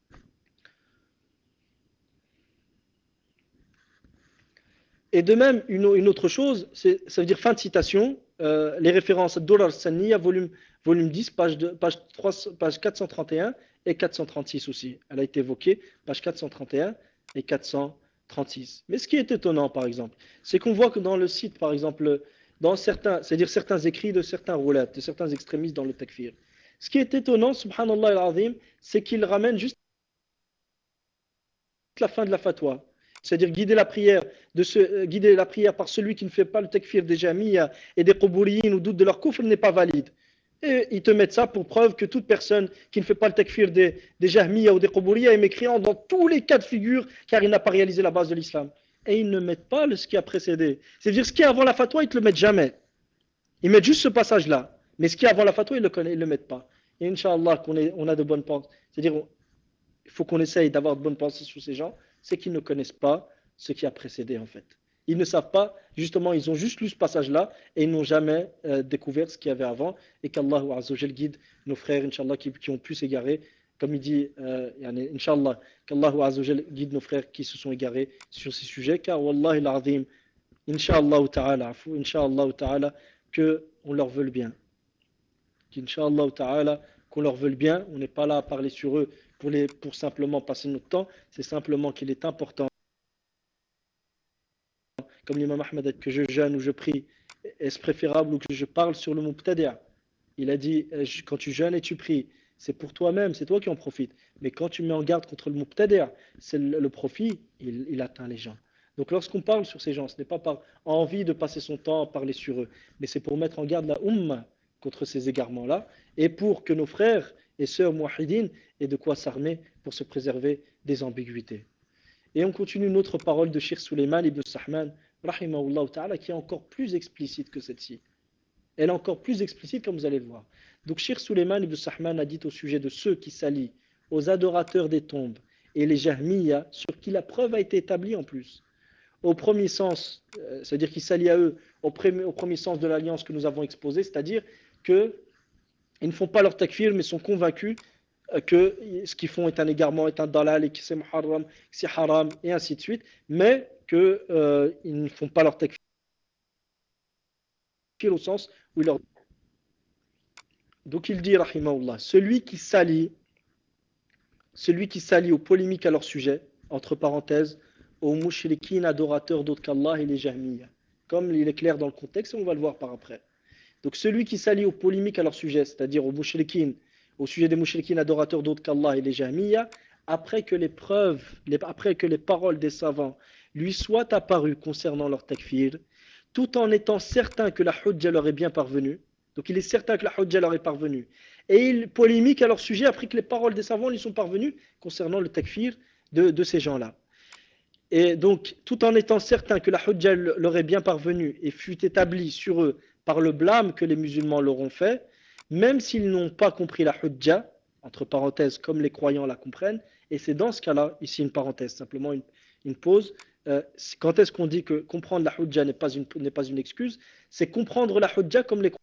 Et de même, une autre chose, ça veut dire fin de citation, les références Dolar Saniya, volume 10, page 431 et 436 aussi. Elle a été évoquée, page 431 et 436. Mais ce qui est étonnant, par exemple, c'est qu'on voit que dans le site, par exemple, dans certains, c'est-à-dire certains écrits de certains roulettes, de certains extrémistes dans le takfir, ce qui est étonnant, subhanallah al-azim, c'est qu'ils ramènent juste la fin de la fatwa. C'est-à-dire guider la prière par celui qui ne fait pas le takfir des jamia et des quburiyin ou doute de leur kufr n'est pas valide. Et ils te mettent ça pour preuve que toute personne qui ne fait pas le takfir des jahmiya ou des quburiya est mécréant dans tous les cas de figure car il n'a pas réalisé la base de l'islam. Et ils ne mettent pas ce qui a précédé. C'est-à-dire ce qui est avant la fatwa, ils ne te le mettent jamais. Ils mettent juste ce passage-là. Mais ce qui est avant la fatwa, ils ne le mettent pas. Et Inch'Allah, on a de bonnes pensées. C'est-à-dire, il faut qu'on essaye d'avoir de bonnes pensées sur ces gens, c'est qu'ils ne connaissent pas ce qui a précédé en fait. Ils ne savent pas, justement, ils ont juste lu ce passage-là et ils n'ont jamais découvert ce qu'il y avait avant. Et qu'Allah Azzawajal guide nos frères, Inch'Allah, qui ont pu s'égarer. Comme il dit, Inch'Allah, qu'Allah Azzawajal guide nos frères qui se sont égarés sur ces sujets. Car, Wallahi al-Azim, Inch'Allah ta'ala, Inch'Allah ta'ala, qu'on leur veuille bien. Inch'Allah ta'ala, qu'on leur veuille bien. On n'est pas là à parler sur eux pour simplement passer notre temps. C'est simplement qu'il est important, comme l'imam Ahmed, que je jeûne ou je prie, est-ce préférable ou que je parle sur le mubtadi'? Il a dit, quand tu jeûnes et tu pries, c'est pour toi-même, c'est toi qui en profites. Mais quand tu mets en garde contre le mubtadi', c'est le profit, il atteint les gens. Donc lorsqu'on parle sur ces gens, ce n'est pas par envie de passer son temps à parler sur eux, mais c'est pour mettre en garde la umma contre ces égarements-là, et pour que nos frères et sœurs muahidines aient de quoi s'armer pour se préserver des ambiguïtés. Et on continue une autre parole de Cheikh Suleiman ibn Sahman, rahimahullah ta'ala, qui est encore plus explicite que celle-ci. Elle est encore plus explicite, comme vous allez le voir. Donc, Cheikh Suleiman ibn Sahman a dit au sujet de ceux qui s'allient aux adorateurs des tombes et les Jahmiyyah, sur qui la preuve a été établie en plus. Au premier sens, c'est-à-dire qu'ils s'allient à eux au premier sens de l'alliance que nous avons exposé, c'est-à-dire qu'ils ne font pas leur takfir, mais sont convaincus que ce qu'ils font est un égarement, est un dalal, et que c'est muharram, que c'est haram, et ainsi de suite, mais qu'ils ne font pas leur takfir au sens où il leur... Donc il dit, rahimahullah, celui qui s'allie aux polémiques à leur sujet, entre parenthèses, aux mouchriquines adorateurs d'autres qu'Allah et les Jahmiyyah. Comme il est clair dans le contexte, on va le voir par après. Donc celui qui s'allie aux polémiques à leur sujet, c'est-à-dire aux mouchriquines, au sujet des mouchriquines adorateurs d'autres qu'Allah et les Jahmiyyah, après que les preuves, après que les paroles des savants lui soient apparues concernant leur takfir, tout en étant certain que la hujja leur est bien parvenue, donc il est certain que la hujja leur est parvenue, et il polémique à leur sujet après que les paroles des savants lui sont parvenues concernant le takfir de ces gens-là. Et donc, tout en étant certain que la hujja leur est bien parvenue et fut établie sur eux par le blâme que les musulmans leur ont fait, même s'ils n'ont pas compris la hujja, entre parenthèses, comme les croyants la comprennent, et c'est dans ce cas-là, ici une parenthèse, simplement une pause, quand est-ce qu'on dit que comprendre la hujja n'est pas une excuse? C'est comprendre la hujja comme les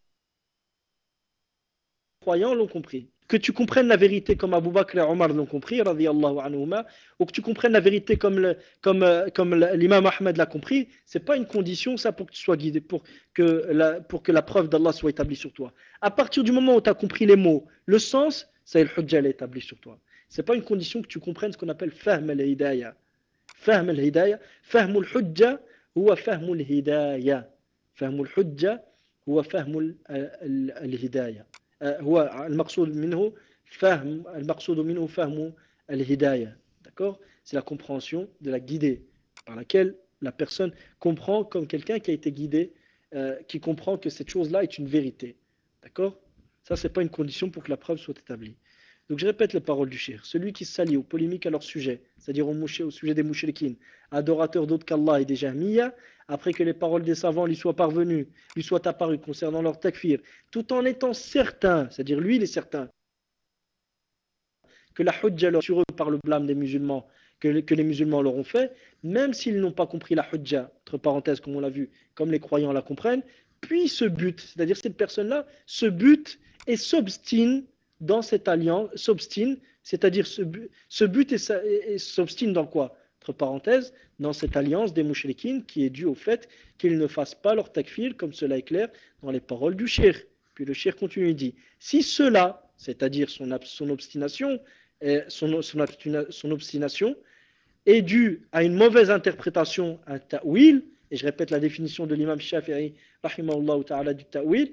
croyants l'ont compris. Que tu comprennes la vérité comme Abu Bakr et Omar l'ont compris, radiyallahu anhuma, ou que tu comprennes la vérité comme l'imam Ahmed l'a compris, c'est pas une condition ça pour que tu sois guidé, pour que la preuve d'Allah soit établie sur toi. À partir du moment où tu as compris les mots, le sens, ça est le hujja est établi sur toi. C'est pas une condition que tu comprennes ce qu'on appelle fahm al-hidayah. فهم الهداية فهم الحجة هو فهم الهداية فهم الحجة هو فهم الهداية هو المقصود منه فهم الهداية. D'accord? C'est la compréhension de la guidée par laquelle la personne comprend comme quelqu'un qui a été guidé, qui comprend que cette chose-là est une vérité. D'accord? Ça, c'est pas une condition pour que la preuve soit établie. Donc je répète les paroles du shir. Celui qui s'allie aux polémiques à leur sujet, c'est-à-dire au sujet des mouchriquines, adorateurs d'autres qu'Allah et des Jahmiyyah, après que les paroles des savants lui soient parvenues, lui soient apparues concernant leur takfir, tout en étant certain, c'est-à-dire lui il est certain, que la hujja leur sur eux par le blâme des musulmans, que les musulmans leur ont fait, même s'ils n'ont pas compris la hujja, entre parenthèses comme on l'a vu, comme les croyants la comprennent, puis se butent, c'est-à-dire cette personne-là se bute et s'obstine dans cette alliance, s'obstine, c'est-à-dire se bute et s'obstine dans quoi? Entre parenthèses, dans cette alliance des mouchriquines qui est due au fait qu'ils ne fassent pas leur takfir, comme cela est clair dans les paroles du shir. Puis le shir continue et dit, si cela, c'est-à-dire son obstination, son obstination est due à une mauvaise interprétation, un ta'wil, et je répète la définition de l'imam Shafi'i, rahimahullah ta'ala, du ta'wil,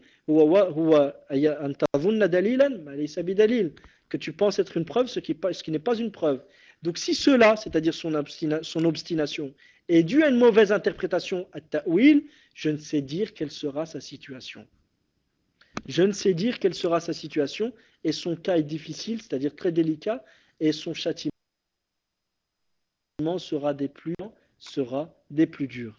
que tu penses être une preuve, ce qui n'est pas une preuve. Donc si cela, c'est-à-dire son obstination, est due à une mauvaise interprétation, à ta'wil, je ne sais dire quelle sera sa situation. Je ne sais dire quelle sera sa situation, et son cas est difficile, c'est-à-dire très délicat, et son châtiment sera des plus durs.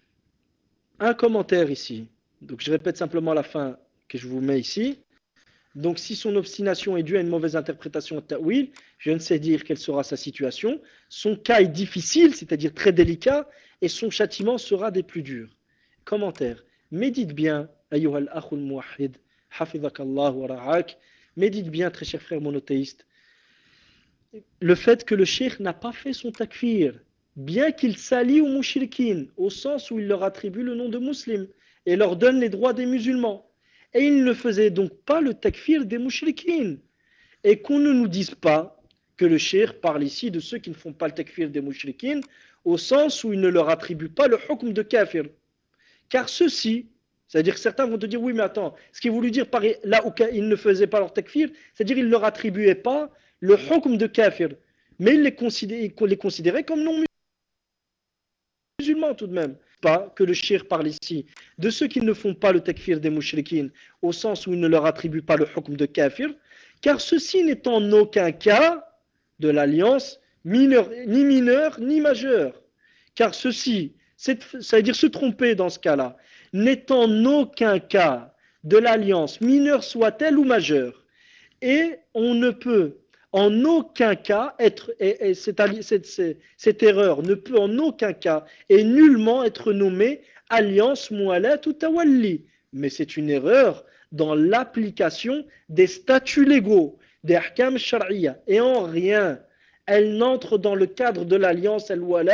Un commentaire ici. Donc je répète simplement la fin que je vous mets ici. Donc si son obstination est due à une mauvaise interprétation de ta'wil, je ne sais dire quelle sera sa situation. Son cas est difficile, c'est-à-dire très délicat, et son châtiment sera des plus durs. Commentaire. Médite bien, ayyuhal akhul muwahhid, hafizakallah wa ra'ak. Médite bien, très cher frère monothéiste, le fait que le cheikh n'a pas fait son takfir, bien qu'il s'allie aux mouchriquines, au sens où il leur attribue le nom de musulmans et leur donne les droits des musulmans. Et il ne faisait donc pas le takfir des mouchriquines. Et qu'on ne nous dise pas que le cheikh parle ici de ceux qui ne font pas le takfir des mouchriquines, au sens où il ne leur attribue pas le hukm de kafir. Car ceux-ci, c'est-à-dire que certains vont te dire, oui mais attends, ce qu'il voulu dire par là où ils ne faisaient pas leur takfir, c'est-à-dire qu'ils ne leur attribuaient pas le hukm de kafir, mais ils les considéraient comme non musulmans tout de même. Pas que le shir parle ici de ceux qui ne font pas le takfir des mouchriquines, au sens où il ne leur attribue pas le hukm de kafir, car ceci n'est en aucun cas de l'alliance ni mineur ni majeur. Car ceci, ça veut dire se tromper dans ce cas-là, n'est en aucun cas de l'alliance mineure soit-elle ou majeure. Et on ne peut en aucun cas être, et cette erreur ne peut en aucun cas et nullement être nommée alliance mualat ou tawalli. Mais c'est une erreur dans l'application des statuts légaux, des ahkam shar'iyya. Et en rien, elle n'entre dans le cadre de l'alliance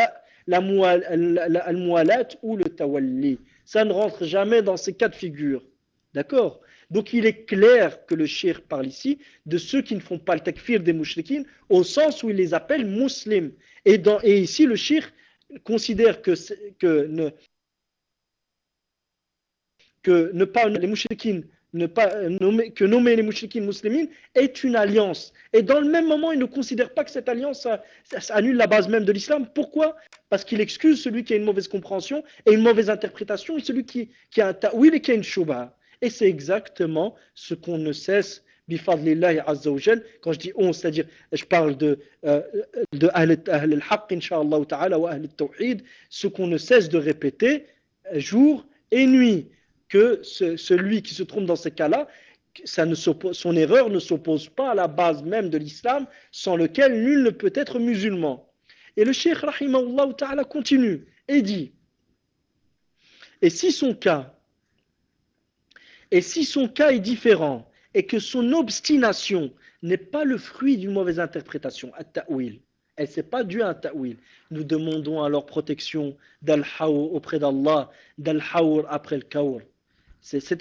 al-mualat ou le tawalli. Ça ne rentre jamais dans ces cas de figure. D'accord? Donc il est clair que le shir parle ici de ceux qui ne font pas le takfir des mouchriquines au sens où il les appelle musulmans. Et ici le shir considère que ne pas les mouchriquines, ne pas nommer, que nommer les mouchriquines musulmines est une alliance. Et dans le même moment, il ne considère pas que cette alliance ça annule la base même de l'islam. Pourquoi? Parce qu'il excuse celui qui a une mauvaise compréhension et une mauvaise interprétation et celui qui a un ta'wil et qui a une shubha. Et c'est exactement ce qu'on ne cesse bifadlillahi azza wa jal. Quand je dis on, c'est-à-dire je parle de ahl al-haqq incha'Allah ta'ala wa ahl al-tawhid, ce qu'on ne cesse de répéter jour et nuit, que celui qui se trompe dans ces cas-là, son erreur ne s'oppose pas à la base même de l'islam, sans lequel nul ne peut être musulman. Et le cheikh rahimahullah ta'ala continue et dit, et si son cas Et si son cas est différent et que son obstination n'est pas le fruit d'une mauvaise interprétation, at-ta'wil, elle n'est pas due à un ta'wil, nous demandons alors protection d'al-hawr auprès d'Allah, d'al-hawr après le kawr. C'est cette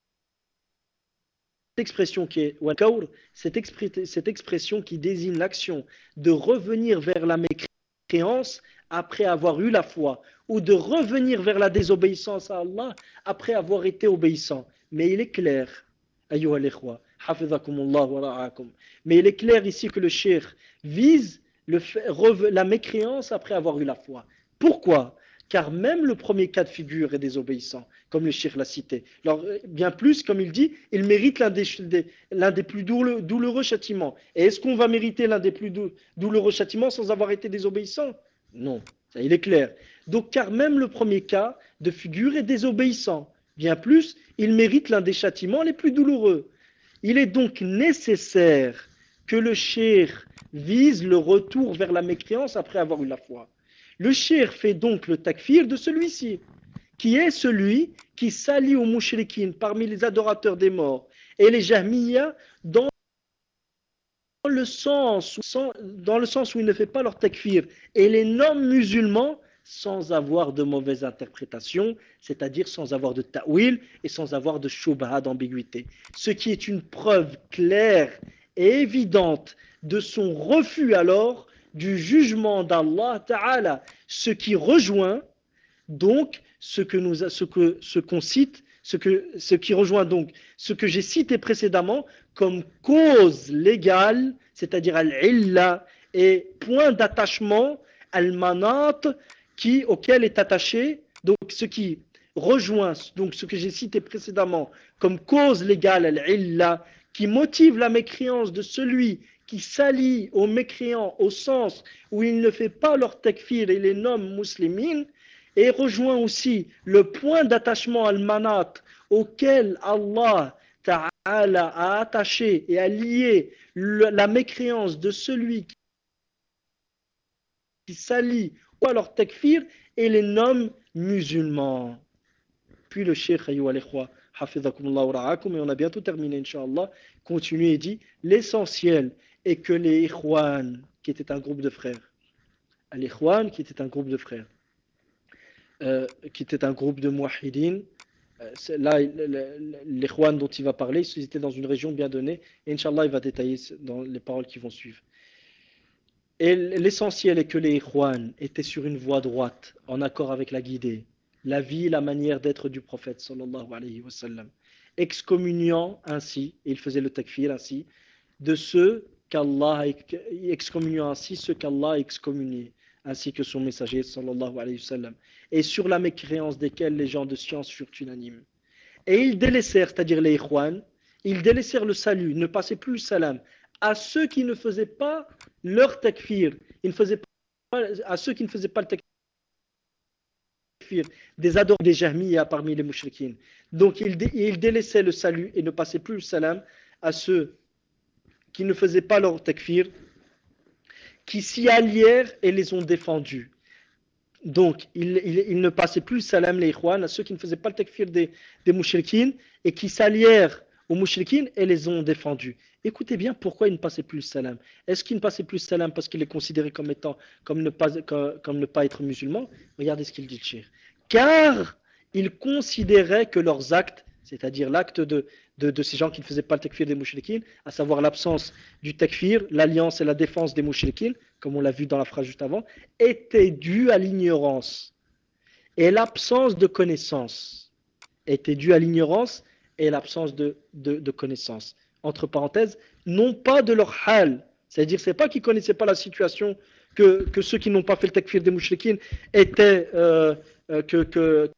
expression qui est kawr, cette expression qui désigne l'action de revenir vers la mécréance après avoir eu la foi, ou de revenir vers la désobéissance à Allah après avoir été obéissant. Mais il est clair, ayyuha al-ikhwa, hafizakumullah wa ra'akum. Mais il est clair ici que le cheikh vise la mécréance après avoir eu la foi. Pourquoi? Car même le premier cas de figure est désobéissant, comme le cheikh l'a cité. Alors, bien plus, comme il dit, il mérite l'un des plus douloureux châtiments. Et est-ce qu'on va mériter l'un des plus douloureux châtiments sans avoir été désobéissant? Non, ça il est clair. Donc, car même le premier cas de figure est désobéissant. Bien plus, il mérite l'un des châtiments les plus douloureux. Il est donc nécessaire que le cheikh vise le retour vers la mécréance après avoir eu la foi. Le cheikh fait donc le takfir de celui-ci, qui est celui qui s'allie aux mouchriquines parmi les adorateurs des morts et les jahmiyyah dans dans le sens où il ne fait pas leur takfir et les nomme musulmans sans avoir de mauvaise interprétation, c'est-à-dire sans avoir de ta'wil et sans avoir de shubha, d'ambiguïté. Ce qui est une preuve claire et évidente de son refus alors du jugement d'Allah Ta'ala, ce qui rejoint donc ce qu'on cite, ce qui rejoint donc ce que j'ai cité précédemment comme cause légale, c'est-à-dire al-illa et point d'attachement al-manat auquel est attaché, donc ce qui rejoint donc ce que j'ai cité précédemment comme cause légale al-illa qui motive la mécréance de celui qui s'allie aux mécréants au sens où il ne fait pas leur takfir et les nomme muslimines, et rejoint aussi le point d'attachement al-manat auquel Allah Ta'ala à attacher et à lier la mécréance de celui qui s'allie ou alors takfir et les nomme musulmans. Puis le cheikh, ayyuha al-ikhwa, hafidhakumullah wa ra'akum, et on a bientôt terminé, Inch'Allah, continue et dit l'essentiel est que les ikhwan, qui étaient un groupe de frères, l'ikhwan, qui était un groupe de frères, qui était un groupe de muahidin, là, l'ikhwan dont il va parler, ils étaient dans une région bien donnée, et Inch'Allah, il va détailler dans les paroles qui vont suivre. Et l'essentiel est que les Ikhwan étaient sur une voie droite, en accord avec la guidée, la vie et la manière d'être du prophète sallallahu alayhi wa sallam, excommuniant ainsi, et il faisait le takfir ainsi, de ceux qu'Allah excommuniant ainsi ceux qu'Allah a excommuniés, ainsi que son messager sallallahu alayhi wa sallam, et sur la mécréance desquels les gens de science furent unanimes. Et ils délaissèrent, c'est-à-dire les Ikhwan, ils délaissèrent le salut, ne passaient plus le salam à ceux qui ne faisaient pas leur takfir, ils ne faisaient pas, à ceux qui ne faisaient pas le takfir, des adorateurs des Jahmiyyah parmi les mouchriquines. Donc ils délaissaient le salut et ne passaient plus le salam à ceux qui ne faisaient pas leur takfir, qui s'y allièrent et les ont défendus. Donc, il ne passait plus le salam, les ikhwan, à ceux qui ne faisaient pas le takfir des mouchriquines et qui s'allièrent aux mouchriquines et les ont défendus. Écoutez bien pourquoi il ne passait plus le salam. Est-ce qu'il ne passait plus le salam parce qu'il est considéré comme étant, comme ne pas être musulman? Regardez ce qu'il dit, cher. Car il considérait que leurs actes, c'est-à-dire l'acte de ces gens qui ne faisaient pas le takfir des mouchriquines, à savoir l'absence du takfir, l'alliance et la défense des mouchriquines, comme on l'a vu dans la phrase juste avant, était due à l'ignorance et l'absence de connaissance. Était due à l'ignorance et l'absence de connaissance. Entre parenthèses, non pas de leur hal. C'est-à-dire, c'est pas qu'ils ne connaissaient pas la situation, que ceux qui n'ont pas fait le takfir des mouchriquines étaient, que,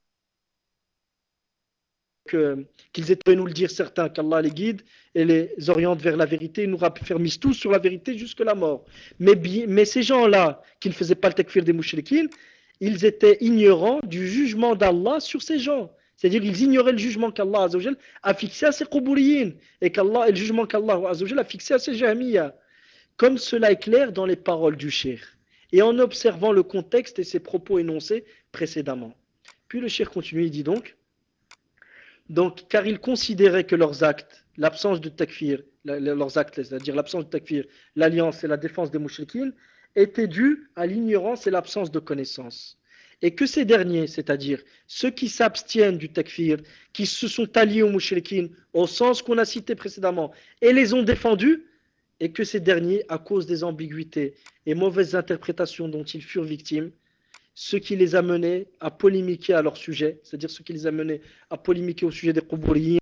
qu'ils étaient nous le dire certains, qu'Allah les guide et les oriente vers la vérité, nous raffermissent tous sur la vérité jusque la mort. Mais ces gens-là, qui ne faisaient pas le takfir des mouchriquines, ils étaient ignorants du jugement d'Allah sur ces gens. C'est-à-dire qu'ils ignoraient le jugement qu'Allah a fixé à ses quburiyin et le jugement qu'Allah a fixé à ses jahmiyyah. Comme cela est clair dans les paroles du cheikh et en observant le contexte et ses propos énoncés précédemment. Puis le cheikh continue, il dit donc, car ils considéraient que leurs actes, l'absence de takfir, leurs actes, c'est-à-dire l'absence de takfir, l'alliance et la défense des mouchriquines, étaient dus à l'ignorance et l'absence de connaissance. Et que ces derniers, c'est-à-dire ceux qui s'abstiennent du takfir, qui se sont alliés aux mouchriquines, au sens qu'on a cité précédemment, et les ont défendus, et que ces derniers, à cause des ambiguïtés et mauvaises interprétations dont ils furent victimes, ce qui les a menés à polémiquer à leur sujet, c'est-à-dire ce qui les a menés à polémiquer au sujet des Quburiyin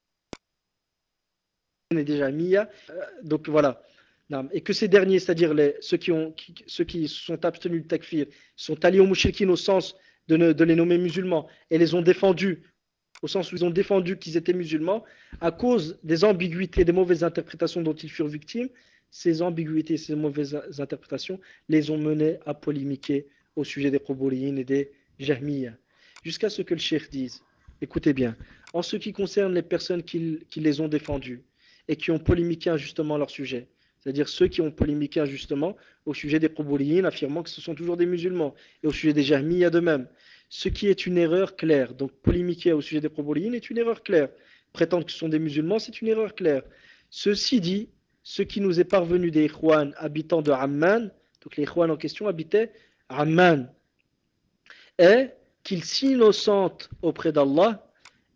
et des Jamiyya. Donc voilà. Et que ces derniers, c'est-à-dire ceux qui sont abstenus de takfir, sont alliés aux mouchriquines au sens de les nommer musulmans et les ont défendus au sens où ils ont défendu qu'ils étaient musulmans, à cause des ambiguïtés, des mauvaises interprétations dont ils furent victimes, ces ambiguïtés, ces mauvaises interprétations les ont menés à polémiquer au sujet des Quburiyin et des Jahmiyyah. Jusqu'à ce que le cheikh dise, écoutez bien, en ce qui concerne les personnes qui les ont défendus et qui ont polémiqué injustement à leur sujet, c'est-à-dire ceux qui ont polémiqué injustement au sujet des Quburiyin, affirmant que ce sont toujours des musulmans, et au sujet des Jahmiyyah de même, ce qui est une erreur claire. Donc polémiquer au sujet des Quburiyin est une erreur claire. Prétendre que ce sont des musulmans, c'est une erreur claire. Ceci dit, ce qui nous est parvenu des Ikhwan habitants de Amman, donc les Ikhwan en question habitaient Amman, est qu'ils s'innocentent auprès d'Allah,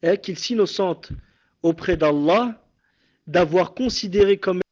d'avoir considéré comme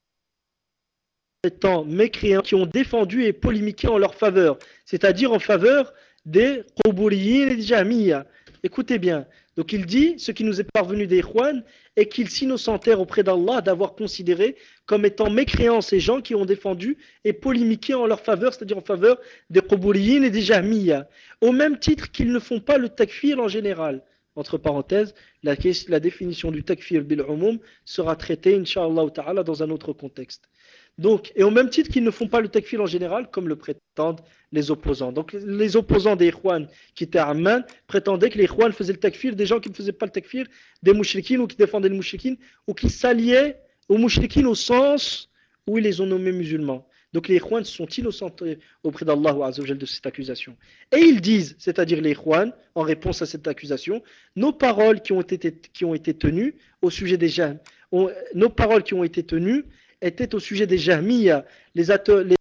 étant mécréants qui ont défendu et polémiqué en leur faveur, c'est-à-dire en faveur des Quburiyin et des Jahmiyyah. Écoutez bien, donc il dit, ce qui nous est parvenu des Ikhwan, est qu'ils s'innocentèrent auprès d'Allah d'avoir considéré comme étant mécréants ces gens qui ont défendu et polémiqué en leur faveur, c'est-à-dire en faveur des Quburiyin et des Jahmiyyah, au même titre qu'ils ne font pas le takfir en général. Entre parenthèses, la définition du takfir bil umum sera traitée, Inch'Allah ta'ala, dans un autre contexte. Donc, et au même titre qu'ils ne font pas le takfir en général, comme le prétendent les opposants. Donc, les opposants des Ikhwan qui étaient à Amman prétendaient que les Ikhwan faisaient le takfir des gens qui ne faisaient pas le takfir, des mouchriquines ou qui défendaient les mouchriquines, ou qui s'alliaient aux mouchriquines au sens où ils les ont nommés musulmans. Donc, les Ikhwan sont innocentés auprès d'Allah Azzawajal de cette accusation. Et ils disent, c'est-à-dire les Ikhwan, en réponse à cette accusation, nos paroles qui ont été tenues au sujet des jeunes, nos paroles qui ont été tenues était au sujet des Jahmiya, les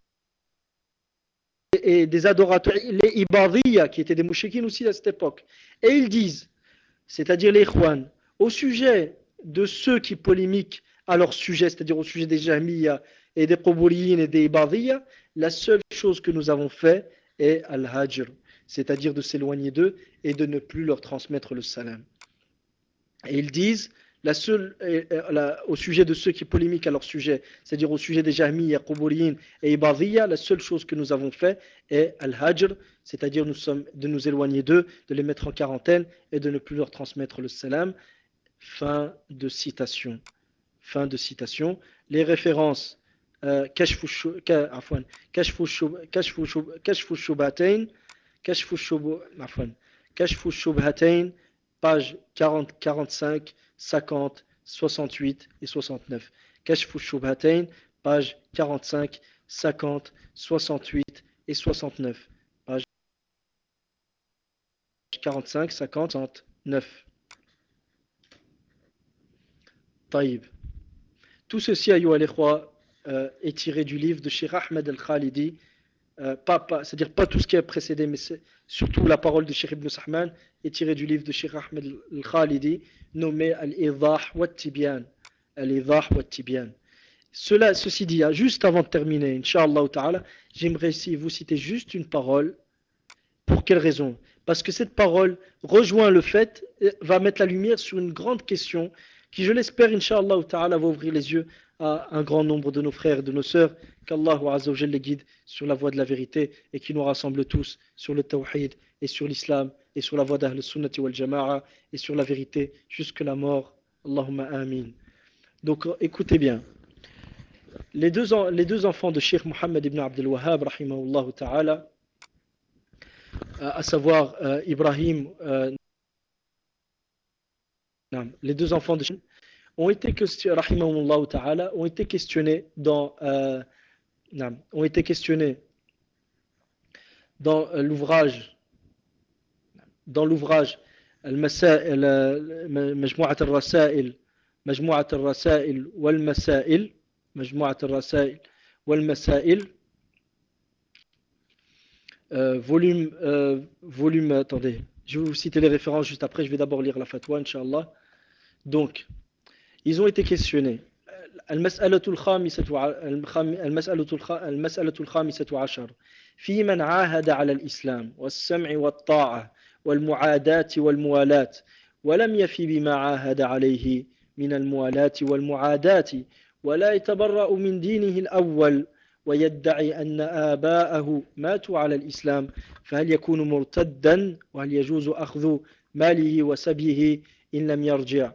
et des adorateurs, les Ibadiyya, qui étaient des mouchikines aussi à cette époque. Et ils disent, c'est-à-dire les Ikhwan, au sujet de ceux qui polémiquent à leur sujet, c'est-à-dire au sujet des Jahmiya et des Quburiyyin et des Ibadiyya, la seule chose que nous avons fait est al-Hajr, c'est-à-dire de s'éloigner d'eux et de ne plus leur transmettre le salam. Et ils disent, au sujet de ceux qui polémiquent à leur sujet, c'est-à-dire au sujet des Jahmiyyah, Quburiyyin et Ibadiyya, la seule chose que nous avons fait est Al-Hajr, c'est-à-dire de nous éloigner d'eux, de les mettre en quarantaine et de ne plus leur transmettre le salam. Fin de citation. Fin de citation. Les références Kashfu Shubhatain, Kashfu Shubhatain, page 40, 45, 50, 68 et 69. Kashfu Shubhatain, page 45, 50, 68 et 69. Page 45, 50, 69. Taïb. Tout ceci, ayyuha al-ikhwa, est tiré du livre de Cheikh Ahmed al-Khalidi, c'est-à-dire pas tout ce qui a précédé, mais surtout la parole de Cheikh Ibn Sahman est tirée du livre de Cheikh Ahmed al-Khalidi, nommé Al-Idah wa Tibyan. Al-Idah wa Tibyan. Ceci dit, juste avant de terminer, Inch'Allah ta'ala, j'aimerais vous citer juste une parole. Pour quelle raison? Parce que cette parole rejoint le fait, va mettre la lumière sur une grande question qui, je l'espère, Inch'Allah ta'ala, va ouvrir les yeux à un grand nombre de nos frères et de nos sœurs, qu'Allah Azzawajal les guide sur la voie de la vérité et qui nous rassemble tous sur le tawhid et sur l'islam et sur la voie d'Ahl Sunnati wal Jama'a et sur la vérité jusqu'à la mort. Allahumma amin. Donc écoutez bien. Les deux enfants de Cheikh Mohammed ibn Abdel Wahhab, rahimahullah ta'ala, à savoir Ibrahim, les deux enfants de ont été ta'ala, ont été questionnés ont été questionnés dans l'ouvrage مجموعة الرسائل مجموعة الرسائل والمسائل مجموعة الرسائل والمسائل volume, attendez, je vais vous citer les références juste après, je vais d'abord lire la fatwa, Inch'Allah. Donc, ils ont été questionnés. المسألة الخامسة عشر في من عاهد على الإسلام والسمع والطاعة والمعاداة والموالاة ولم يفي بما عاهد عليه من الموالاة والمعاداة ولا يتبرأ من دينه الأول ويدعي أن آباءه ماتوا على الإسلام فهل يكون مرتدا وهل يجوز أخذ ماله وسبيه إن لم يرجع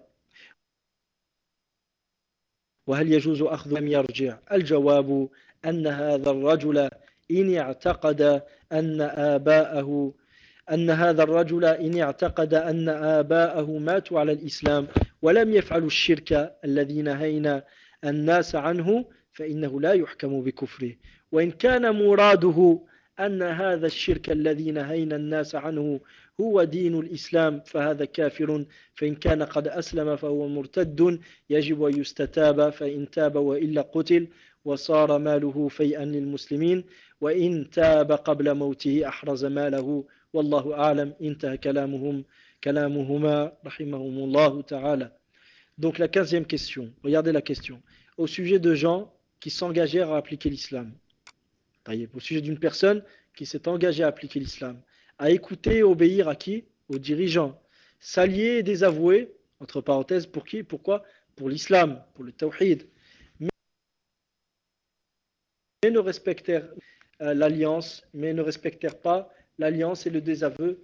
وهل يجوز أخذ لم يرجع الجواب أن هذا الرجل إن اعتقد أن آباءه أن هذا الرجل إن اعتقد أن آباءه ماتوا على الإسلام ولم يفعلوا الشرك الذي نهينا الناس عنه فإنه لا يحكم بكفره وإن كان مراده أن هذا الشرك الذي نهينا الناس عنه هو دين الإسلام فهذا كافر فإن كان قد أسلم فهو مرتد يجب أن يستتاب فإن تاب وإلا قتل وصار ماله فيئا للمسلمين وإن تاب قبل موته أحرز ماله والله أعلم انتهى كلامهما رحمهم الله تعالى. Donc la 15e question, regardez la question. Au sujet de gens qui s'engagèrent à appliquer l'islam. Au sujet d'une personne qui s'est engagée à appliquer l'islam. À écouter et obéir à qui? Aux dirigeants. S'allier et désavouer, entre parenthèses, pour qui? Pourquoi? Pour l'islam, pour le tawhid. Mais ne respectèrent l'alliance, mais ne respectèrent pas l'alliance et le désaveu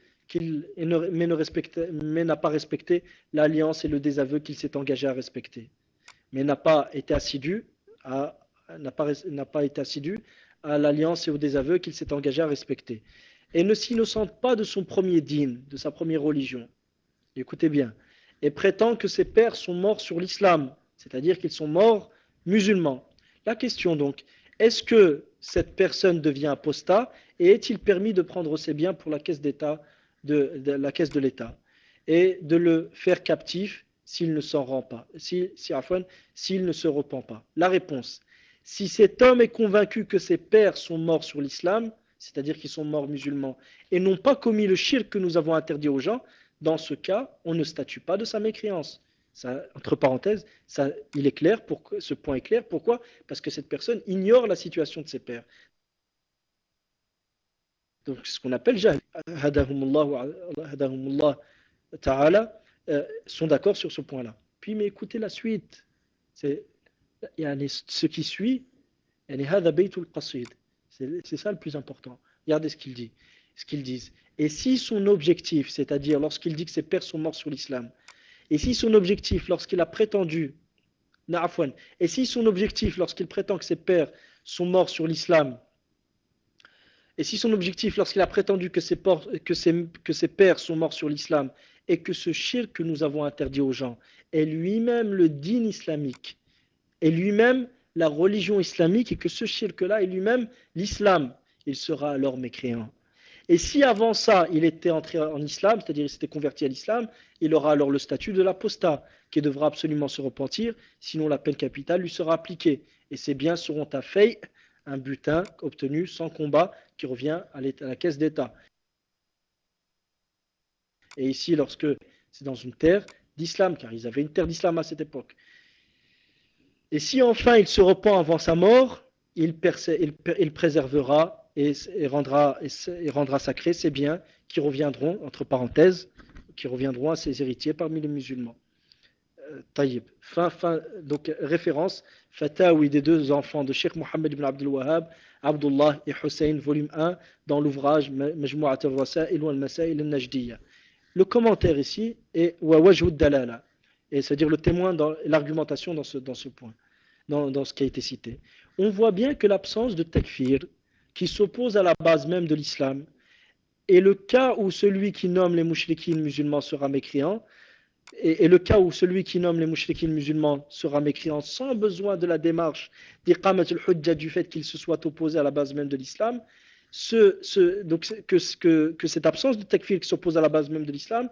mais n'a pas respecté l'alliance et le désaveu qu'il s'est engagé à respecter. Mais n'a pas été assidu à n'a pas été assidu à l'alliance et au désaveu qu'il s'est engagé à respecter. Et ne s'innocente pas de son premier dîn, de sa première religion. Écoutez bien. Et prétend que ses pères sont morts sur l'islam, c'est-à-dire qu'ils sont morts musulmans. La question donc, est-ce que cette personne devient apostat et est-il permis de prendre ses biens pour la caisse d'État, la caisse de l'État et de le faire captif s'il ne s'en rend pas, s'il ne se repent pas? La réponse, si cet homme est convaincu que ses pères sont morts sur l'islam, c'est-à-dire qu'ils sont morts musulmans et n'ont pas commis le shirk que nous avons interdit aux gens, dans ce cas, on ne statue pas de sa mécréance. Ça, entre parenthèses, ça, il est clair, ce point est clair. Pourquoi? Parce que cette personne ignore la situation de ses pères. Donc, ce qu'on appelle jahl, hadahumullah ta'ala, sont d'accord sur ce point-là. Puis, mais écoutez la suite. C'est ce qui suit. C'est ça le plus important. Regardez ce qu'il dit, ce qu'ils disent. Et si son objectif, c'est-à-dire lorsqu'il dit que ses pères sont morts sur l'islam, et si son objectif, lorsqu'il a prétendu, et si son objectif, lorsqu'il prétend que ses pères sont morts sur l'islam, et si son objectif, lorsqu'il a prétendu que ses pères sont morts sur l'islam, et que ce shirk que nous avons interdit aux gens est lui-même le dîn islamique, est lui-même la religion islamique, et que ce shirk-là est lui-même l'islam, il sera alors mécréant. Et si avant ça, il était entré en islam, c'est-à-dire il s'était converti à l'islam, il aura alors le statut de l'apostat, qui devra absolument se repentir, sinon la peine capitale lui sera appliquée. Et ses biens seront à fay, un butin obtenu sans combat, qui revient à la caisse d'État. Et ici, lorsque c'est dans une terre d'islam, car ils avaient une terre d'islam à cette époque. Et si enfin il se repent avant sa mort, il préservera et rendra sacrés ses biens qui reviendront, entre parenthèses, qui reviendront à ses héritiers parmi les musulmans. Taïb. Donc, référence, Fatawi des deux enfants de Cheikh Mohammed ibn Abdul Wahhab, Abdullah et Hussein, volume 1, dans l'ouvrage Majmou'at al-Rasail wal-Masail al-Najdiyya. Le commentaire ici est Wawajhud Dalala, et c'est-à-dire le témoin dans l'argumentation dans ce point, dans ce qui a été cité. On voit bien que l'absence de takfir, qui s'oppose à la base même de l'islam, et le cas où celui qui nomme les mouchriquines musulmans sera mécréant, et le cas où celui qui nomme les mouchriquines musulmans sera mécréant sans besoin de la démarche d'iqamat al-hujja du fait qu'il se soit opposé à la base même de l'islam, donc que cette absence de takfir qui s'oppose à la base même de l'islam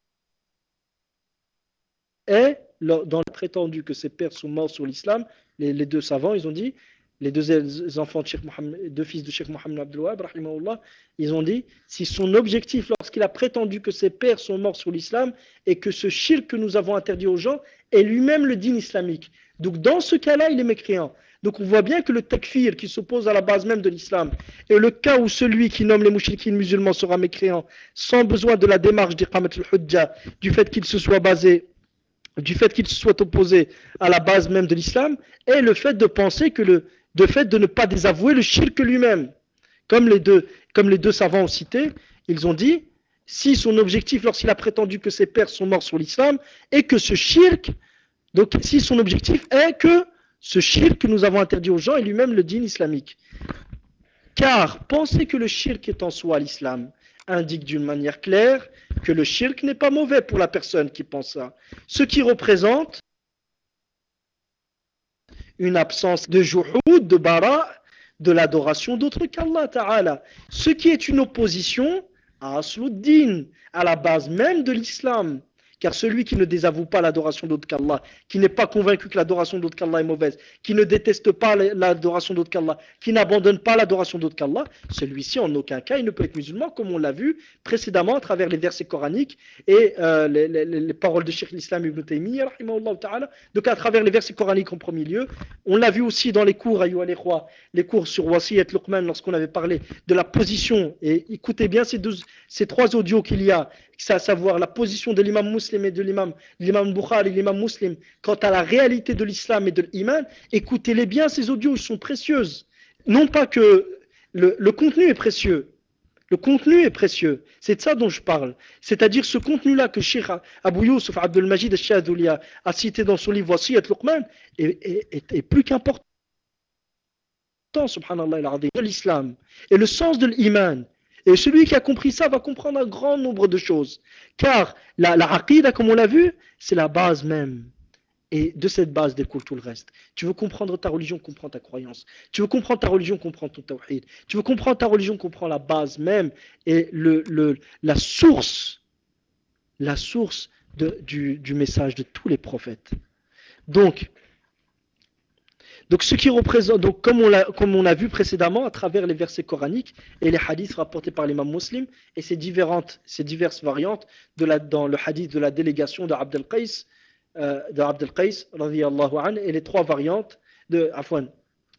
est, dans le prétendu que ses pères sont morts sur l'islam, les deux savants, ils ont dit, les deux enfants de Cheikh Mohammed, deux fils de Cheikh Mohammed Abdul Wahhab, ils ont dit, si son objectif, lorsqu'il a prétendu que ses pères sont morts sur l'islam, et que ce shirk que nous avons interdit aux gens est lui-même le dîn islamique. Donc dans ce cas-là, il est mécréant. Donc on voit bien que le takfir qui s'oppose à la base même de l'islam, et le cas où celui qui nomme les mouchriquines musulmans sera mécréant, sans besoin de la démarche d'iqamat al-hujja, du fait qu'il se soit basé du fait qu'il se soit opposé à la base même de l'islam, est le fait de penser que de fait de ne pas désavouer le shirk lui-même. Comme les deux savants ont cité, ils ont dit, si son objectif, lorsqu'il a prétendu que ses pères sont morts sur l'islam, est que ce shirk, donc si son objectif est que ce shirk que nous avons interdit aux gens est lui-même le dîn islamique. Car penser que le shirk est en soi l'islam indique d'une manière claire que le shirk n'est pas mauvais pour la personne qui pense ça. Ce qui représente une absence de juhud, de bara, de l'adoration d'autre qu'Allah Ta'ala. Ce qui est une opposition à Asluddin, à la base même de l'islam. Car celui qui ne désavoue pas l'adoration d'autre qu'Allah, qui n'est pas convaincu que l'adoration d'autre qu'Allah est mauvaise, qui ne déteste pas l'adoration d'autre qu'Allah, qui n'abandonne pas l'adoration d'autre qu'Allah, celui-ci en aucun cas il ne peut être musulman, comme on l'a vu précédemment à travers les versets coraniques et les paroles de Cheikh l'Islam Ibn Taymiyyah, donc à travers les versets coraniques en premier lieu. On l'a vu aussi dans les cours, les cours sur Wasiyat Luqman, lorsqu'on avait parlé de la position, et écoutez bien ces trois audios qu'il y a, à savoir la position de l'imam muslim et de l'imam Bukhari et l'imam muslim, quant à la réalité de l'islam et de l'iman, écoutez-les bien, ces audios, ils sont précieuses. Non pas que le contenu est précieux, le contenu est précieux, c'est de ça dont je parle. C'est-à-dire ce contenu-là que Cheikh Abu Yusuf Abdul Majid al-Shadoulia a cité dans son livre Wasiyat Luqman est plus qu'important. important, subhanallah al-azim, de l'islam et le sens de l'iman. Et celui qui a compris ça va comprendre un grand nombre de choses. Car la aqidah, comme on l'a vu, c'est la base même. Et de cette base découle tout le reste. Tu veux comprendre ta religion, comprends ta croyance. Tu veux comprendre ta religion, comprends ton tawhid. Tu veux comprendre ta religion, comprends la base même et la source du message de tous les prophètes. Donc, donc ce qui représente, donc comme on a vu précédemment à travers les versets coraniques et les hadiths rapportés par l'imam muslim et ces diverses variantes dans le hadith de la délégation de Abd al-Qais, radiyallahu anhu, et les trois variantes de Afwan,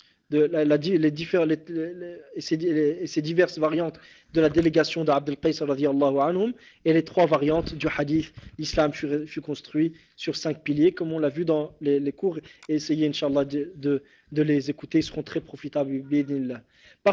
et ces diverses variantes de la délégation d'Abd al-Qais radiyallahu anhum, et les trois variantes du hadith. L'islam fut construit sur 5 piliers, comme on l'a vu dans les cours, et essayez, Inch'Allah, de les écouter, ils seront très profitables. Par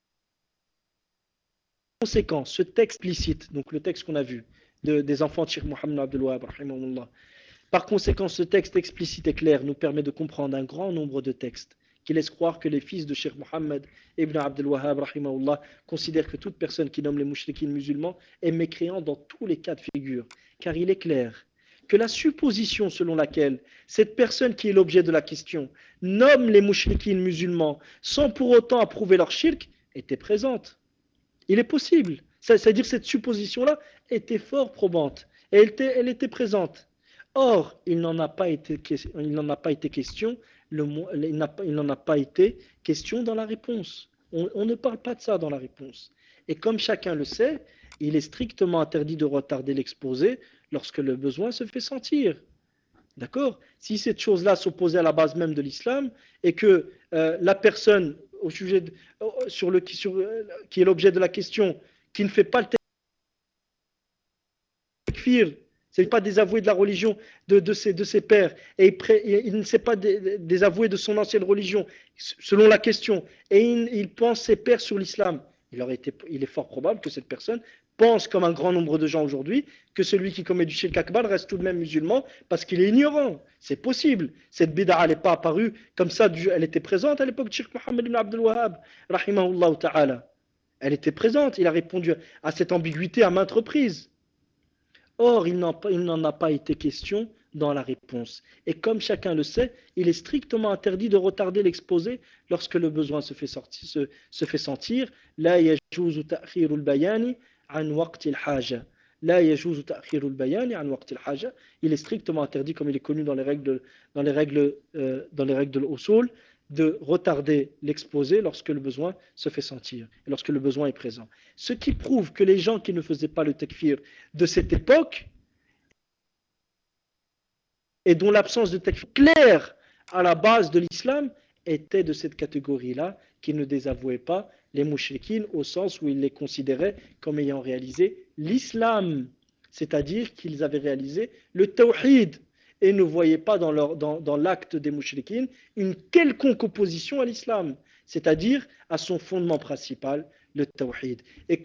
conséquent, ce texte explicite, donc le texte qu'on a vu, des enfants de Cheikh Mohammed Abdul Wahhab, rahimahullah, par conséquent, ce texte explicite et clair nous permet de comprendre un grand nombre de textes qui laissent croire que les fils de Cheikh Mohammed ibn Abdul Wahhab rahimahullah considèrent que toute personne qui nomme les mouchriquines musulmans est mécréant dans tous les cas de figure. Car il est clair que la supposition selon laquelle cette personne qui est l'objet de la question nomme les mouchriquines musulmans sans pour autant approuver leur shirk était présente. Il est possible. C'est-à-dire que cette supposition-là était fort probante. Et elle était présente. Or, il n'en a pas été question, il n'en a pas été question dans la réponse. On ne parle pas de ça dans la réponse. Et comme chacun le sait, il est strictement interdit de retarder l'exposé lorsque le besoin se fait sentir. D'accord? Si cette chose-là s'opposait à la base même de l'islam et que la personne au sujet qui est l'objet de la question, qui ne fait pas le takfir, c'est pas désavoué de la religion de ses pères, et il ne s'est pas désavoué de son ancienne religion, selon la question, et il pense ses pères sur l'islam, il est fort probable que cette personne pense, comme un grand nombre de gens aujourd'hui, que celui qui commet du shirk akbar reste tout de même musulman parce qu'il est ignorant. C'est possible. Cette bid'a, n'est pas apparue comme ça, elle était présente à l'époque de Cheikh Mohammed ibn Abdul Wahhab, rahimahullah ta'ala. Elle était présente, il a répondu à cette ambiguïté à maintes reprises. Or, il n'en a pas été question dans la réponse. Et comme chacun le sait, il est strictement interdit de retarder l'exposé lorsque le besoin se fait sentir. La yajuzu ta'khirul bayani an waqtil haja. La yajuzu ta'khirul bayani an waqtil haja. Il est strictement interdit, comme il est connu dans les règles de l'usul, de retarder l'exposé lorsque le besoin se fait sentir, et lorsque le besoin est présent. Ce qui prouve que les gens qui ne faisaient pas le takfir de cette époque, et dont l'absence de takfir claire à la base de l'islam, étaient de cette catégorie-là, qui ne désavouaient pas les mouchrikines au sens où ils les considéraient comme ayant réalisé l'islam, c'est-à-dire qu'ils avaient réalisé le tawhid, et ne voyaient pas dans l'acte des mouchrikines une quelconque opposition à l'islam, c'est-à-dire à son fondement principal, le tawhid.